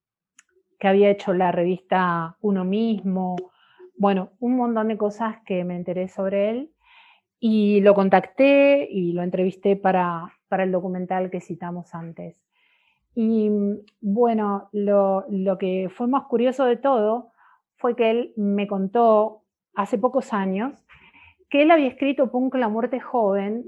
que había hecho la revista Uno Mismo, bueno, un montón de cosas que me enteré sobre él, y lo contacté y lo entrevisté para, para el documental que citamos antes. Y bueno, lo, lo que fue más curioso de todo fue que él me contó hace pocos años que él había escrito Punk, la muerte joven,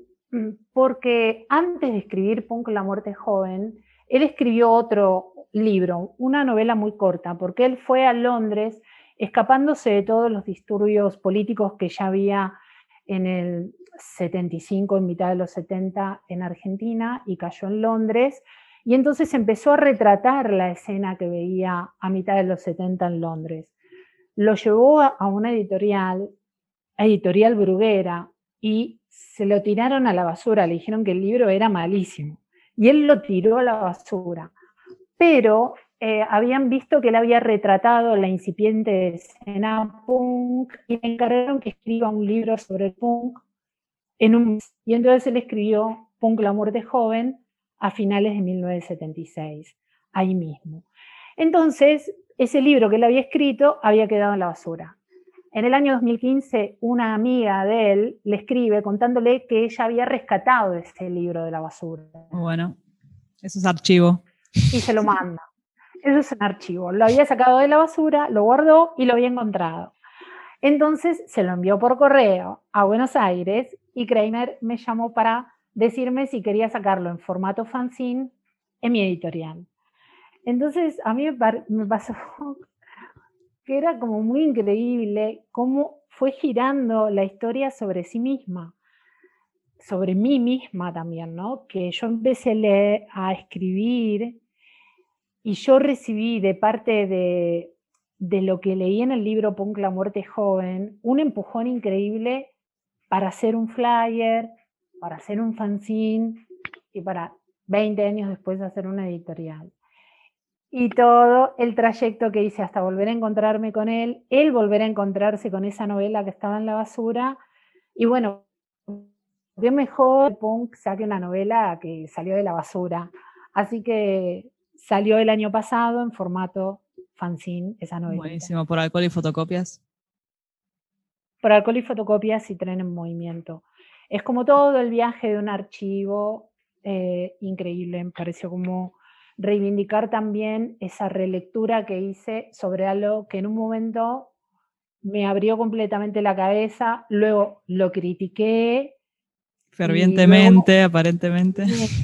porque antes de escribir Punk, la muerte joven, él escribió otro libro, una novela muy corta, porque él fue a Londres escapándose de todos los disturbios políticos que ya había en el setenta y cinco, en mitad de los setenta en Argentina, y cayó en Londres, y entonces empezó a retratar la escena que veía a mitad de los setenta en Londres. Lo llevó a una editorial, Editorial Bruguera, y se lo tiraron a la basura, le dijeron que el libro era malísimo, y él lo tiró a la basura. Pero eh, habían visto que él había retratado la incipiente escena punk y le encargaron que escriba un libro sobre el punk en un mes. Y entonces él escribió Punk, la muerte joven a finales de mil novecientos setenta y seis, ahí mismo. Entonces, ese libro que él había escrito había quedado en la basura. En el año dos mil quince, una amiga de él le escribe contándole que ella había rescatado ese libro de la basura. Bueno, eso es archivo. Y se lo manda. Eso es un archivo. Lo había sacado de la basura, lo guardó y lo había encontrado. Entonces se lo envió por correo a Buenos Aires y Kramer me llamó para decirme si quería sacarlo en formato fanzine en mi editorial. Entonces a mí me pasó que era como muy increíble cómo fue girando la historia sobre sí misma, sobre mí misma también, ¿no? Que yo empecé a leer, a escribir, y yo recibí de parte de, de lo que leí en el libro Punk, la muerte joven, un empujón increíble para hacer un flyer, para hacer un fanzine y para veinte años después hacer una editorial. Y todo el trayecto que hice hasta volver a encontrarme con él, él volver a encontrarse con esa novela que estaba en la basura, y bueno, qué mejor Punk saque una novela que salió de la basura. Así que salió el año pasado en formato fanzine esa novela. Buenísimo, por Alcohol y Fotocopias. Por Alcohol y Fotocopias y Tren en Movimiento. Es como todo el viaje de un archivo eh, increíble, me pareció como reivindicar también esa relectura que hice sobre algo que en un momento me abrió completamente la cabeza, luego lo critiqué. Fervientemente, luego, aparentemente.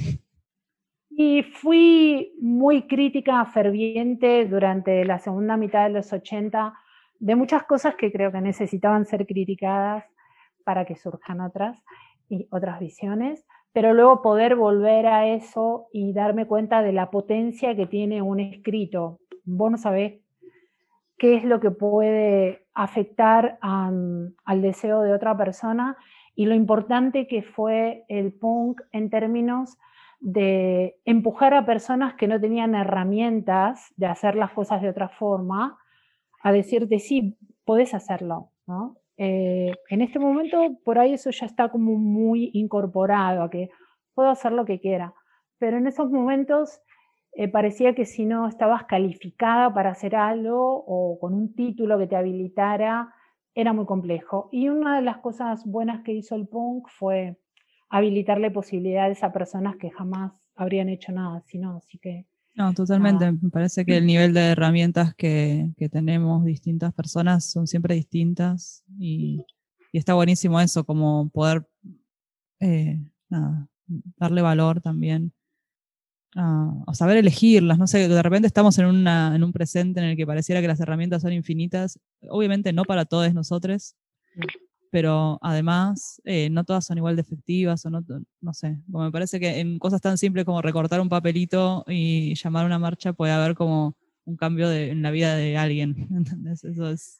Y fui muy crítica, ferviente durante la segunda mitad de los ochenta de muchas cosas que creo que necesitaban ser criticadas para que surjan otras y otras visiones, pero luego poder volver a eso y darme cuenta de la potencia que tiene un escrito. Vos no sabés qué es lo que puede afectar um, al deseo de otra persona y lo importante que fue el punk en términos de empujar a personas que no tenían herramientas de hacer las cosas de otra forma, a decirte, sí, podés hacerlo, ¿no? Eh, en este momento, por ahí eso ya está como muy incorporado, a que puedo hacer lo que quiera, pero en esos momentos eh, parecía que si no estabas calificada para hacer algo o con un título que te habilitara, era muy complejo. Y una de las cosas buenas que hizo el punk fue habilitarle posibilidades a personas que jamás habrían hecho nada, sino, así que... No, totalmente. Nada. Me parece que el nivel de herramientas que, que tenemos distintas personas son siempre distintas y, y está buenísimo eso, como poder eh, nada, darle valor también a, a saber elegirlas. No sé, de repente estamos en, una, en un presente en el que pareciera que las herramientas son infinitas. Obviamente no para todos nosotros, pero además eh, no todas son igual de efectivas, o no, no sé, como me parece que en cosas tan simples como recortar un papelito y llamar a una marcha puede haber como un cambio de, en la vida de alguien, ¿entendés? Eso es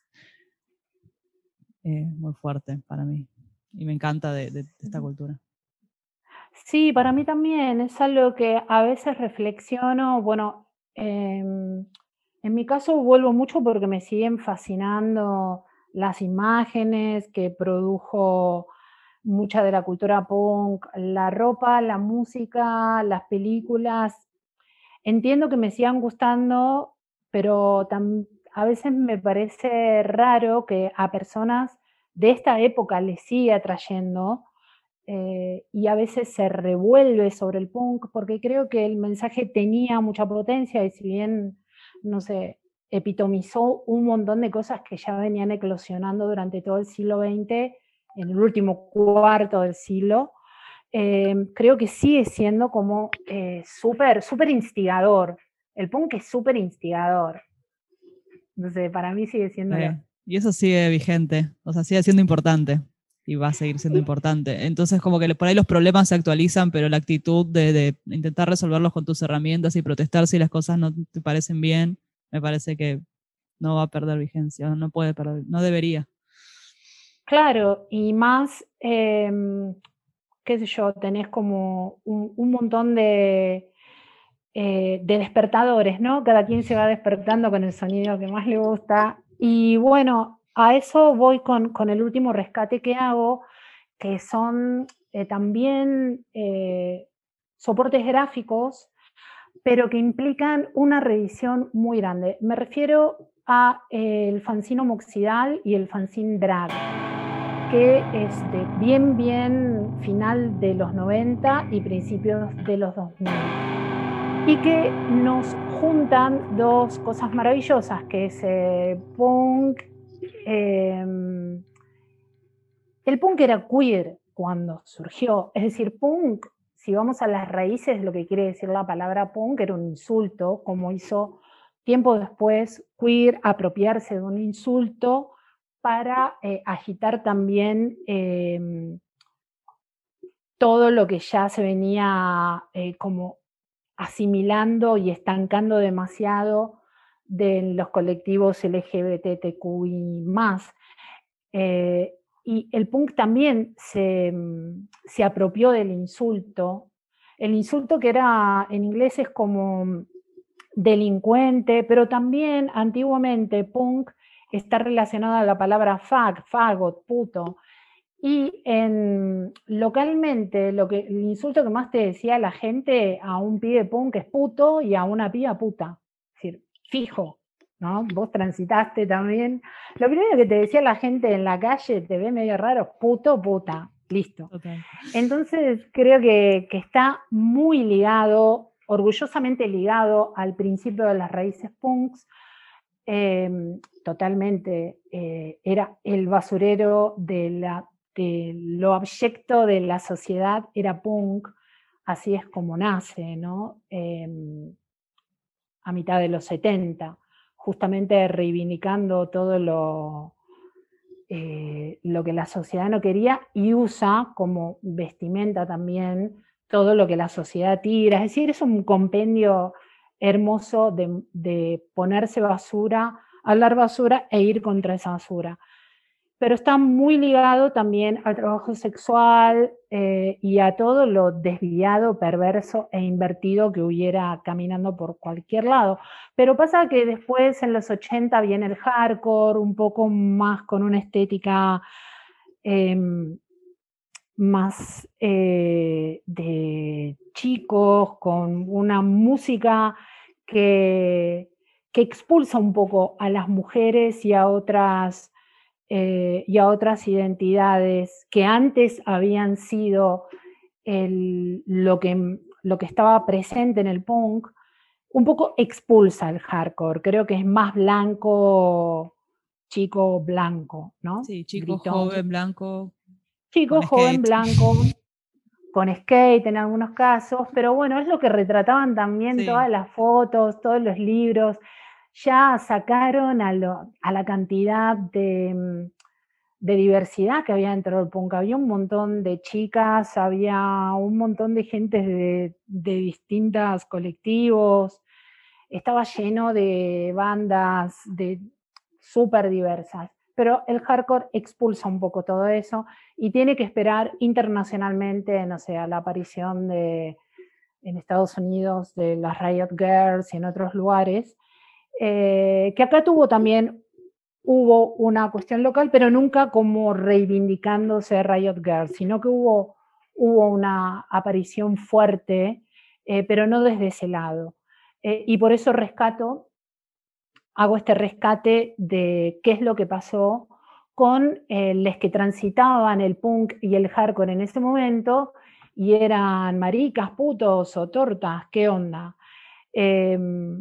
eh, muy fuerte para mí y me encanta de, de, de esta cultura. Sí, para mí también es algo que a veces reflexiono, bueno, eh, en mi caso vuelvo mucho porque me siguen fascinando las imágenes que produjo mucha de la cultura punk, la ropa, la música, las películas. Entiendo que me sigan gustando, pero tam- a veces me parece raro que a personas de esta época les sigue atrayendo, eh, y a veces se revuelve sobre el punk, porque creo que el mensaje tenía mucha potencia y si bien, no sé, epitomizó un montón de cosas que ya venían eclosionando durante todo el siglo veinte, en el último cuarto del siglo, eh, creo que sigue siendo como eh, súper, súper instigador. El punk es súper instigador. No sé, para mí sigue siendo... Eh, lo- y eso sigue vigente, o sea, sigue siendo importante y va a seguir siendo importante. Entonces como que por ahí los problemas se actualizan, pero la actitud de, de intentar resolverlos con tus herramientas y protestar si las cosas no te parecen bien, me parece que no va a perder vigencia, no puede perder, no debería. Claro, y más, eh, qué sé yo, tenés como un, un montón de, eh, de despertadores, ¿no? Cada quien se va despertando con el sonido que más le gusta. Y bueno, a eso voy con, con el último rescate que hago, que son eh, también eh, soportes gráficos, pero que implican una revisión muy grande. Me refiero a eh, el fanzine homoxidal y el fanzine drag, que es de bien, bien final de los noventa y principios de los dos mil. Y que nos juntan dos cosas maravillosas, que es eh, punk. Eh, el punk era queer cuando surgió, es decir, punk, si vamos a las raíces de lo que quiere decir la palabra punk, era un insulto, como hizo tiempo después queer apropiarse de un insulto para eh, agitar también eh, todo lo que ya se venía eh, como asimilando y estancando demasiado de los colectivos L G B T Q I más. Eh, y el punk también se, se apropió del insulto. El insulto que era en inglés es como delincuente, pero también antiguamente punk está relacionado a la palabra fag, fagot, puto. Y en, localmente, lo que, el insulto que más te decía la gente a un pibe punk es puto y a una piba puta. Es decir, fijo, ¿no? Vos transitaste también. Lo primero que te decía la gente en la calle, te ve medio raro, puto, puta, listo. Total. Entonces creo que, que está muy ligado, orgullosamente ligado al principio de las raíces punks. Eh, totalmente, eh, era el basurero de, la, de lo abyecto de la sociedad, era punk, así es como nace, ¿no? Eh, a mitad de los setenta, justamente reivindicando todo lo, eh, lo que la sociedad no quería y usa como vestimenta también todo lo que la sociedad tira. Es decir, es un compendio hermoso de, de ponerse basura, hablar basura e ir contra esa basura. Pero está muy ligado también al trabajo sexual eh, y a todo lo desviado, perverso e invertido que hubiera caminando por cualquier lado. Pero pasa que después en los ochenta viene el hardcore, un poco más con una estética eh, más eh, de chicos, con una música que, que expulsa un poco a las mujeres y a otras, eh, y a otras identidades que antes habían sido el, lo, que, lo que estaba presente en el punk, un poco expulsa el hardcore. Creo que es más blanco, chico blanco, ¿no? Sí, chico, Gritón. joven, blanco. Chico, joven, blanco, con skate en algunos casos, pero bueno, es lo que retrataban también Sí. todas las fotos, todos los libros. Ya sacaron a, lo, a la cantidad de, de diversidad que había dentro del punk. Había un montón de chicas, había un montón de gente de, de distintos colectivos, estaba lleno de bandas de súper diversas. Pero el hardcore expulsa un poco todo eso y tiene que esperar internacionalmente, no sé, a la aparición de, en Estados Unidos de las Riot Girls y en otros lugares, eh, que acá tuvo también, hubo una cuestión local, pero nunca como reivindicándose Riot Girls, sino que hubo, hubo una aparición fuerte, eh, pero no desde ese lado. Eh, y por eso rescato, hago este rescate de qué es lo que pasó con eh, los que transitaban el punk y el hardcore en ese momento y eran maricas, putos o tortas, ¿qué onda? Eh,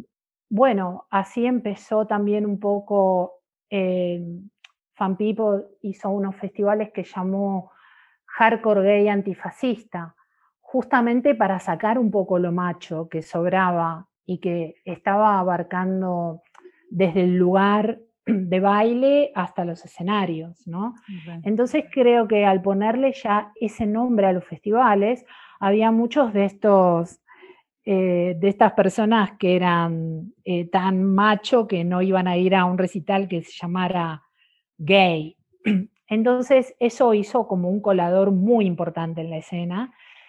bueno, así empezó también un poco, eh, Fan People hizo unos festivales que llamó Hardcore Gay Antifascista, justamente para sacar un poco lo macho que sobraba y que estaba abarcando desde el lugar de baile hasta los escenarios, ¿no? Okay. Entonces creo que al ponerle ya ese nombre a los festivales, había muchos de estos, eh, de estas personas que eran eh, tan macho que no iban a ir a un recital que se llamara gay. Entonces eso hizo como un colador muy importante en la escena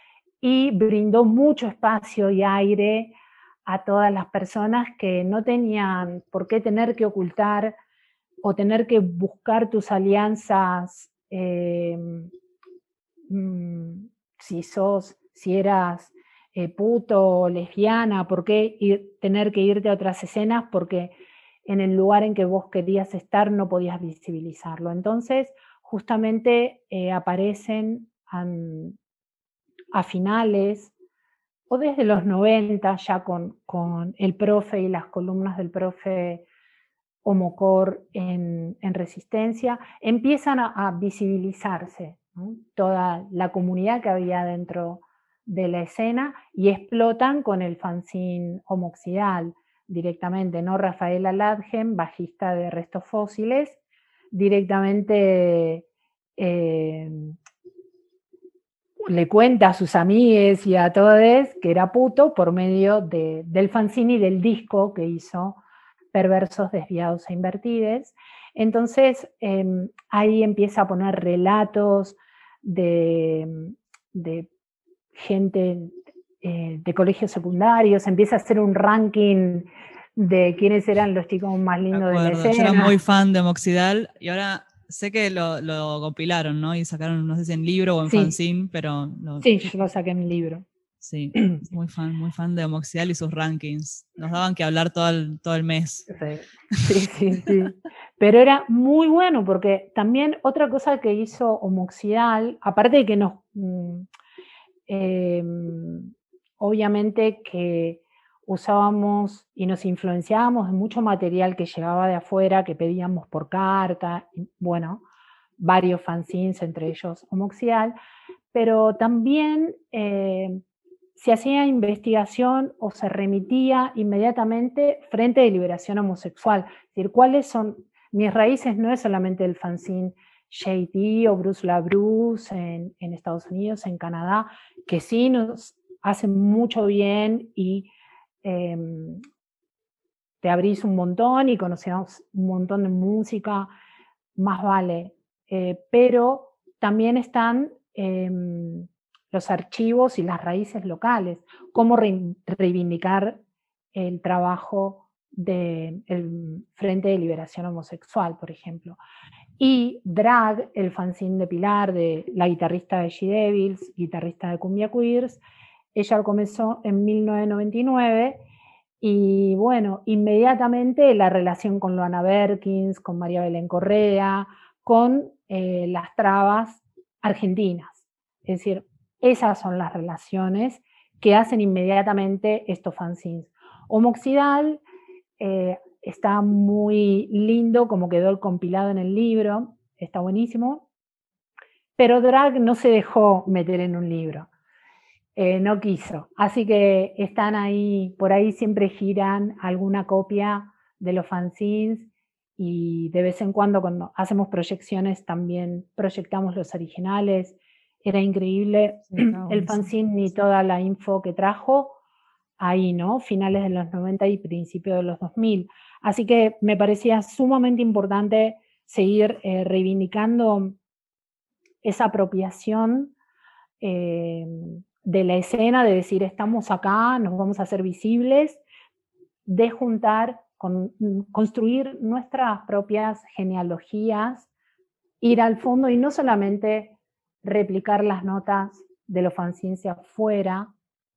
y brindó mucho espacio y aire a todas las personas que no tenían por qué tener que ocultar o tener que buscar tus alianzas, eh, mmm, si sos, si eras eh, puto o lesbiana, por qué ir, tener que irte a otras escenas, porque en el lugar en que vos querías estar no podías visibilizarlo. Entonces, justamente eh, aparecen an, a finales o desde los noventa, ya con, con el profe y las columnas del profe Homocor en, en Resistencia, empiezan a, a visibilizarse, ¿no? Toda la comunidad que había dentro de la escena y explotan con el fanzine homoxidal directamente, ¿no? Rafaela Ladgen, bajista de Restos Fósiles, directamente eh, le cuenta a sus amigues y a todos que era puto por medio de, del fanzine y del disco que hizo Perversos, Desviados e Invertides. Entonces eh, ahí empieza a poner relatos de, de gente eh, de colegios secundarios, empieza a hacer un ranking de quiénes eran los chicos más lindos de, de la escena. Yo era muy fan de Homoxidal y ahora sé que lo, lo compilaron, ¿no? Y sacaron, no sé si en libro o en sí. fanzine, pero... Lo... Sí, yo lo saqué en libro. Sí, muy fan, muy fan de Homoxidal y sus rankings. Nos daban que hablar todo el, todo el mes. Sí, sí, sí, sí. Pero era muy bueno porque también otra cosa que hizo Homoxidal, aparte de que nos... Eh, obviamente que usábamos y nos influenciábamos de mucho material que llegaba de afuera, que pedíamos por carta, y, bueno, varios fanzines, entre ellos Homoxidal, pero también eh, se hacía investigación o se remitía inmediatamente Frente de Liberación Homosexual. Es decir, ¿cuáles son mis raíces? No es solamente el fanzine J T o Bruce LaBruce en, en Estados Unidos, en Canadá, que sí nos hacen mucho bien y eh, te abrís un montón y conocemos un montón de música, más vale. Eh, pero también están eh, los archivos y las raíces locales, cómo re reivindicar el trabajo del Frente de Liberación Homosexual, por ejemplo. Y Drag, el fanzine de Pilar, de la guitarrista de She Devils, guitarrista de Cumbia Queers, ella comenzó en mil novecientos noventa y nueve y bueno, inmediatamente la relación con Luana Berkins, con María Belén Correa, con eh, las trabas argentinas. Es decir, esas son las relaciones que hacen inmediatamente estos fanzines. Homoxidal eh, está muy lindo como quedó el compilado en el libro, está buenísimo, pero Drag no se dejó meter en un libro. Eh, no quiso. Así que están ahí, por ahí siempre giran alguna copia de los fanzines y de vez en cuando cuando hacemos proyecciones también proyectamos los originales. Era increíble sí, el fanzine ni toda la info que trajo ahí, ¿no? Finales de los noventa y principios de los dos mil. Así que me parecía sumamente importante seguir eh, reivindicando esa apropiación eh, de la escena, de decir estamos acá, nos vamos a hacer visibles, de juntar, con, construir nuestras propias genealogías, ir al fondo y no solamente replicar las notas de los fanzines hacia afuera,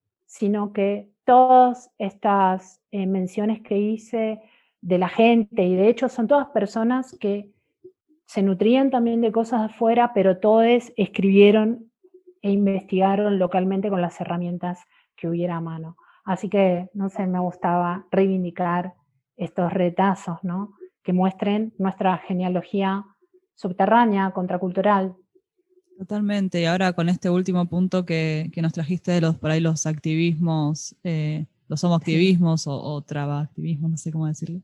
sino que todas estas eh, menciones que hice de la gente, y de hecho son todas personas que se nutrían también de cosas de afuera, pero todos escribieron e investigaron localmente con las herramientas que hubiera a mano. Así que, no sé, me gustaba reivindicar estos retazos, ¿no? Que muestren nuestra genealogía subterránea, contracultural. Totalmente, y ahora con este último punto que, que nos trajiste de los, por ahí los activismos, eh, los homoactivismos sí. o, o trabaactivismos, no sé cómo decirlo,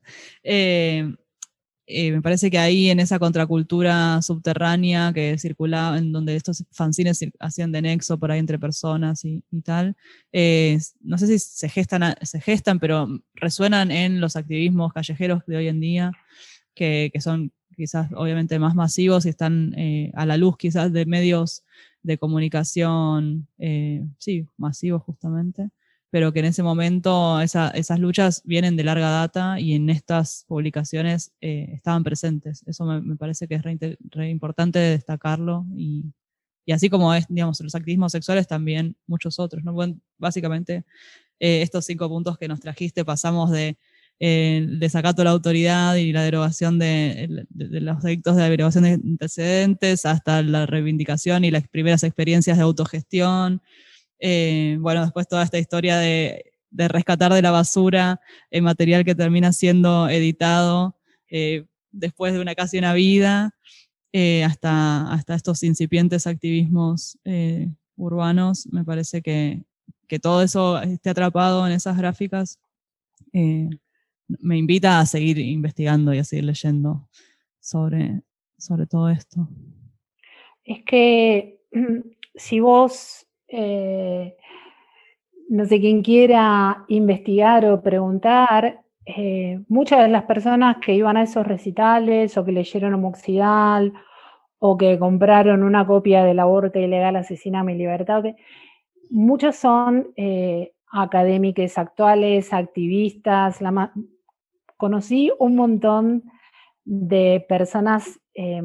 eh, Eh, me parece que ahí en esa contracultura subterránea que circulaba, en donde estos fanzines hacían de nexo por ahí entre personas y, y tal, eh, no sé si se gestan, se gestan, pero resuenan en los activismos callejeros de hoy en día, que, que son quizás obviamente más masivos y están eh, a la luz quizás de medios de comunicación, eh, sí, masivos justamente, pero que en ese momento esa, esas luchas vienen de larga data y en estas publicaciones eh, estaban presentes. Eso me, me parece que es re, re importante destacarlo y, y así como es, digamos, los activismos sexuales también muchos otros, ¿no? Bueno, básicamente eh, estos cinco puntos que nos trajiste pasamos de eh, el desacato a la autoridad y la derogación de, de, de los delitos de derogación de antecedentes hasta la reivindicación y las primeras experiencias de autogestión. Eh, bueno, después toda esta historia de, de rescatar de la basura el material que termina siendo editado eh, después de una casi una vida, eh, hasta, hasta estos incipientes activismos eh, urbanos. Me parece que, que todo eso esté atrapado en esas gráficas eh, me invita a seguir investigando y a seguir leyendo sobre, sobre todo esto. Es que si vos Eh, no sé, quien quiera investigar o preguntar, eh, muchas de las personas que iban a esos recitales o que leyeron Homoxidal o que compraron una copia del aborto ilegal, asesina mi libertad, muchos son eh, académicos actuales, activistas. La conocí un montón de personas eh,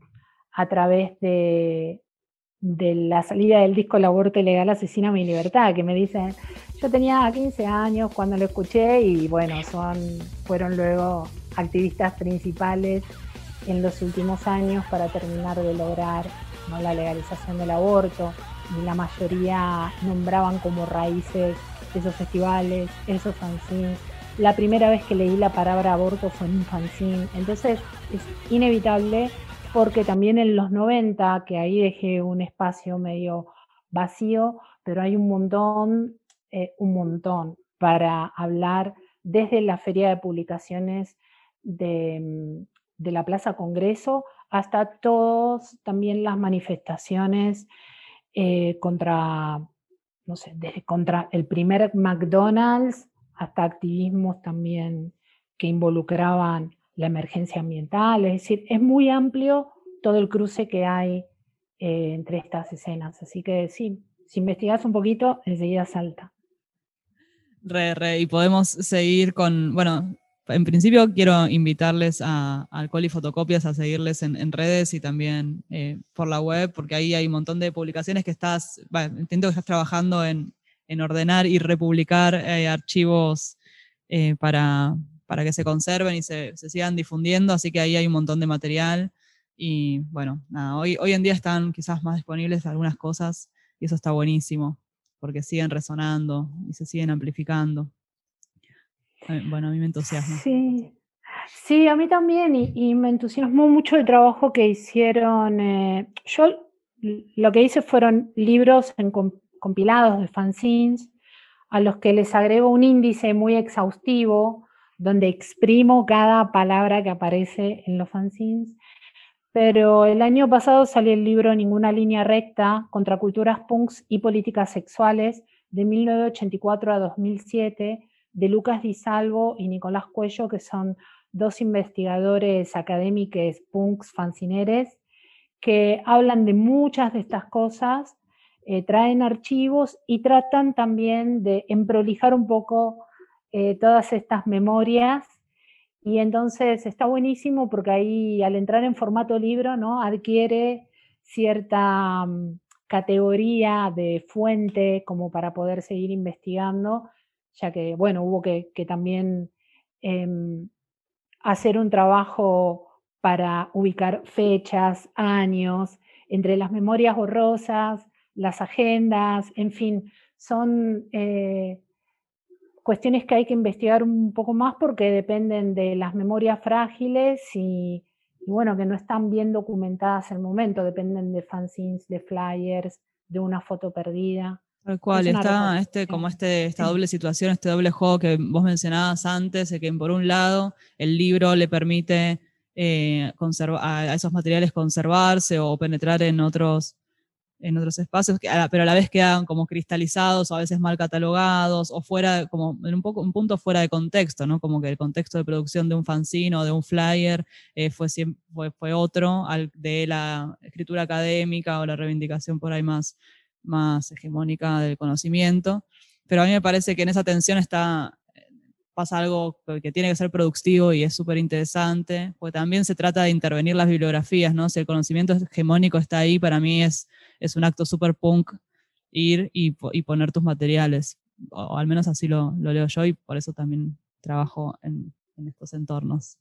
a través de de la salida del disco El aborto ilegal asesina mi libertad, que me dicen, yo tenía quince años cuando lo escuché y bueno, son, fueron luego activistas principales en los últimos años para terminar de lograr, ¿no?, la legalización del aborto, y la mayoría nombraban como raíces esos festivales, esos fanzines. La primera vez que leí la palabra aborto fue en un fanzine, entonces es inevitable. Porque también en los noventa, que ahí dejé un espacio medio vacío, pero hay un montón, eh, un montón para hablar desde la Feria de Publicaciones de, de la Plaza Congreso hasta todas también las manifestaciones eh, contra, no sé, desde contra el primer McDonald's hasta activismos también que involucraban la emergencia ambiental. Es decir, es muy amplio todo el cruce que hay eh, entre estas escenas. Así que sí, si investigas un poquito, enseguida salta. Re, re, y podemos seguir con, bueno, en principio quiero invitarles a, a Alcohol y Fotocopias a seguirles en, en redes y también eh, por la web, porque ahí hay un montón de publicaciones que estás, bueno, entiendo que estás trabajando en, en ordenar y republicar eh, archivos eh, para, para que se conserven y se, se sigan difundiendo, así que ahí hay un montón de material. Y bueno, nada, hoy, hoy en día están quizás más disponibles algunas cosas y eso está buenísimo, porque siguen resonando y se siguen amplificando. Bueno, a mí me entusiasma. Sí, sí, a mí también, y, y me entusiasmó mucho el trabajo que hicieron. Eh, yo lo que hice fueron libros en compilados de fanzines, a los que les agrego un índice muy exhaustivo, donde exprimo cada palabra que aparece en los fanzines. Pero el año pasado salió el libro Ninguna línea recta, Contraculturas punks y políticas sexuales, de mil novecientos ochenta y cuatro a dos mil siete, de Lucas Di Salvo y Nicolás Cuello, que son dos investigadores académicos punks fanzineres, que hablan de muchas de estas cosas, eh, traen archivos y tratan también de emprolijar un poco eh, todas estas memorias. Y entonces está buenísimo porque ahí, al entrar en formato libro, ¿no?, adquiere cierta um, categoría de fuente como para poder seguir investigando, ya que, bueno, hubo que, que también eh, hacer un trabajo para ubicar fechas, años, entre las memorias borrosas, las agendas, en fin, son eh, cuestiones que hay que investigar un poco más porque dependen de las memorias frágiles y, y bueno, que no están bien documentadas en el momento, dependen de fanzines, de flyers, de una foto perdida. Tal cual, está este, como este, esta doble situación, este doble juego que vos mencionabas antes, de que por un lado el libro le permite eh, conserva, a esos materiales conservarse o penetrar en otros, en otros espacios, pero a la vez quedan como cristalizados o a veces mal catalogados o fuera, como en un, poco, un punto fuera de contexto, ¿no? Como que el contexto de producción de un fanzine o de un flyer eh, fue, fue, fue otro al de la escritura académica o la reivindicación por ahí más más hegemónica del conocimiento, pero a mí me parece que en esa tensión está, pasa algo que tiene que ser productivo y es súper interesante, porque también se trata de intervenir las bibliografías, ¿no? Si el conocimiento hegemónico está ahí, para mí es, es un acto súper punk ir y, y poner tus materiales, o al menos así lo, lo leo yo y por eso también trabajo en, en estos entornos.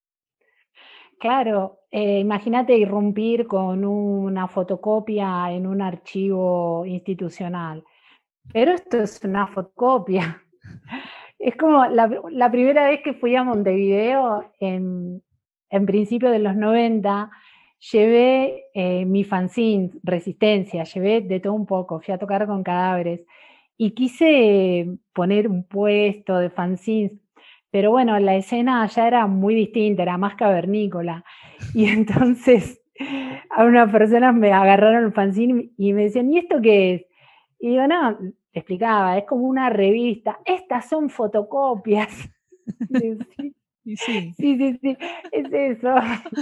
Claro, eh, imagínate irrumpir con una fotocopia en un archivo institucional, pero esto es una fotocopia. Es como la, la primera vez que fui a Montevideo, en, en principio de los noventa, llevé eh, mi fanzine, Resistencia, llevé de todo un poco, fui a tocar con Cadáveres, y quise poner un puesto de fanzines. Pero bueno, la escena allá era muy distinta, era más cavernícola. Y entonces a unas personas me agarraron el fanzine y me decían, ¿y esto qué es? Y digo, no, te explicaba, es como una revista. Estas son fotocopias. Sí, y sí. sí, sí, sí, es eso.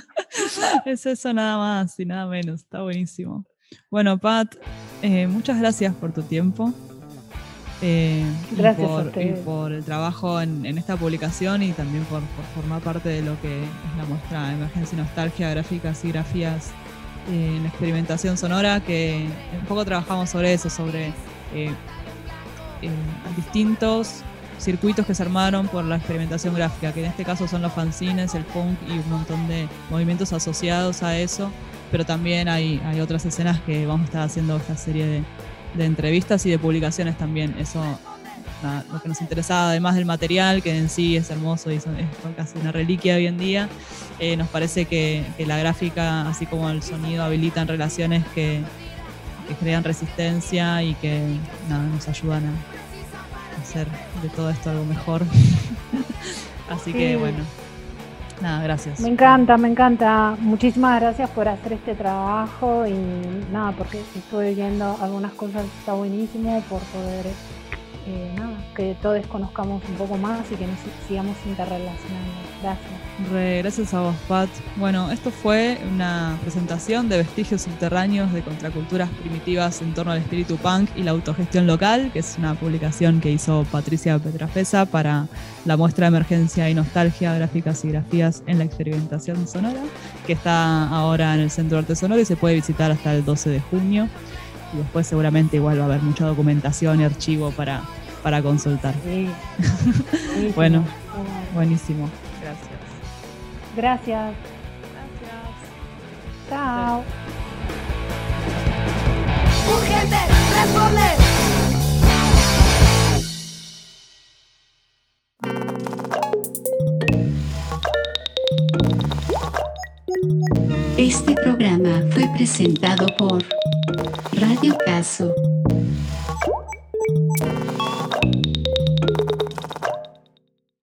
Es eso nada más y nada menos, está buenísimo. Bueno, Pat, eh, muchas gracias por tu tiempo. Eh, Gracias y por, a ustedes. y por el trabajo en, en esta publicación y también por, por formar parte de lo que es la muestra Emergencia y Nostalgia, Gráficas y Grafías eh, en Experimentación Sonora, que un poco trabajamos sobre eso, sobre eh, eh, distintos circuitos que se armaron por la experimentación gráfica, que en este caso son los fanzines, el punk y un montón de movimientos asociados a eso, pero también hay, hay otras escenas que vamos a estar haciendo esta serie de de entrevistas y de publicaciones también. Eso, nada, lo que nos interesaba, además del material, que en sí es hermoso y es casi una reliquia hoy en día, eh, nos parece que, que la gráfica, así como el sonido, habilitan relaciones que, que crean resistencia y que nada, nos ayudan a hacer de todo esto algo mejor. Así sí. que bueno, nada, gracias. Me encanta, me encanta. Muchísimas gracias por hacer este trabajo y nada, porque estuve viendo algunas cosas, está buenísimo por poder, eh, nada, que todos conozcamos un poco más y que nos sigamos interrelacionando. Gracias. Re, gracias a vos, Pat. Bueno, esto fue una presentación de Vestigios Subterráneos de Contraculturas Primitivas en torno al espíritu punk y la autogestión local, que es una publicación que hizo Patricia Pietrafesa para la muestra Emergencia y Nostalgia, Gráficas y Grafías en la Experimentación Sonora, que está ahora en el Centro de Arte Sonoro y se puede visitar hasta el doce de junio. y después seguramente igual va a haber mucha documentación y archivo para, para consultar. Sí. Bueno, buenísimo. Gracias. Gracias. Gracias. Chao. Urgente, responde. Este programa fue presentado por Radio Caso.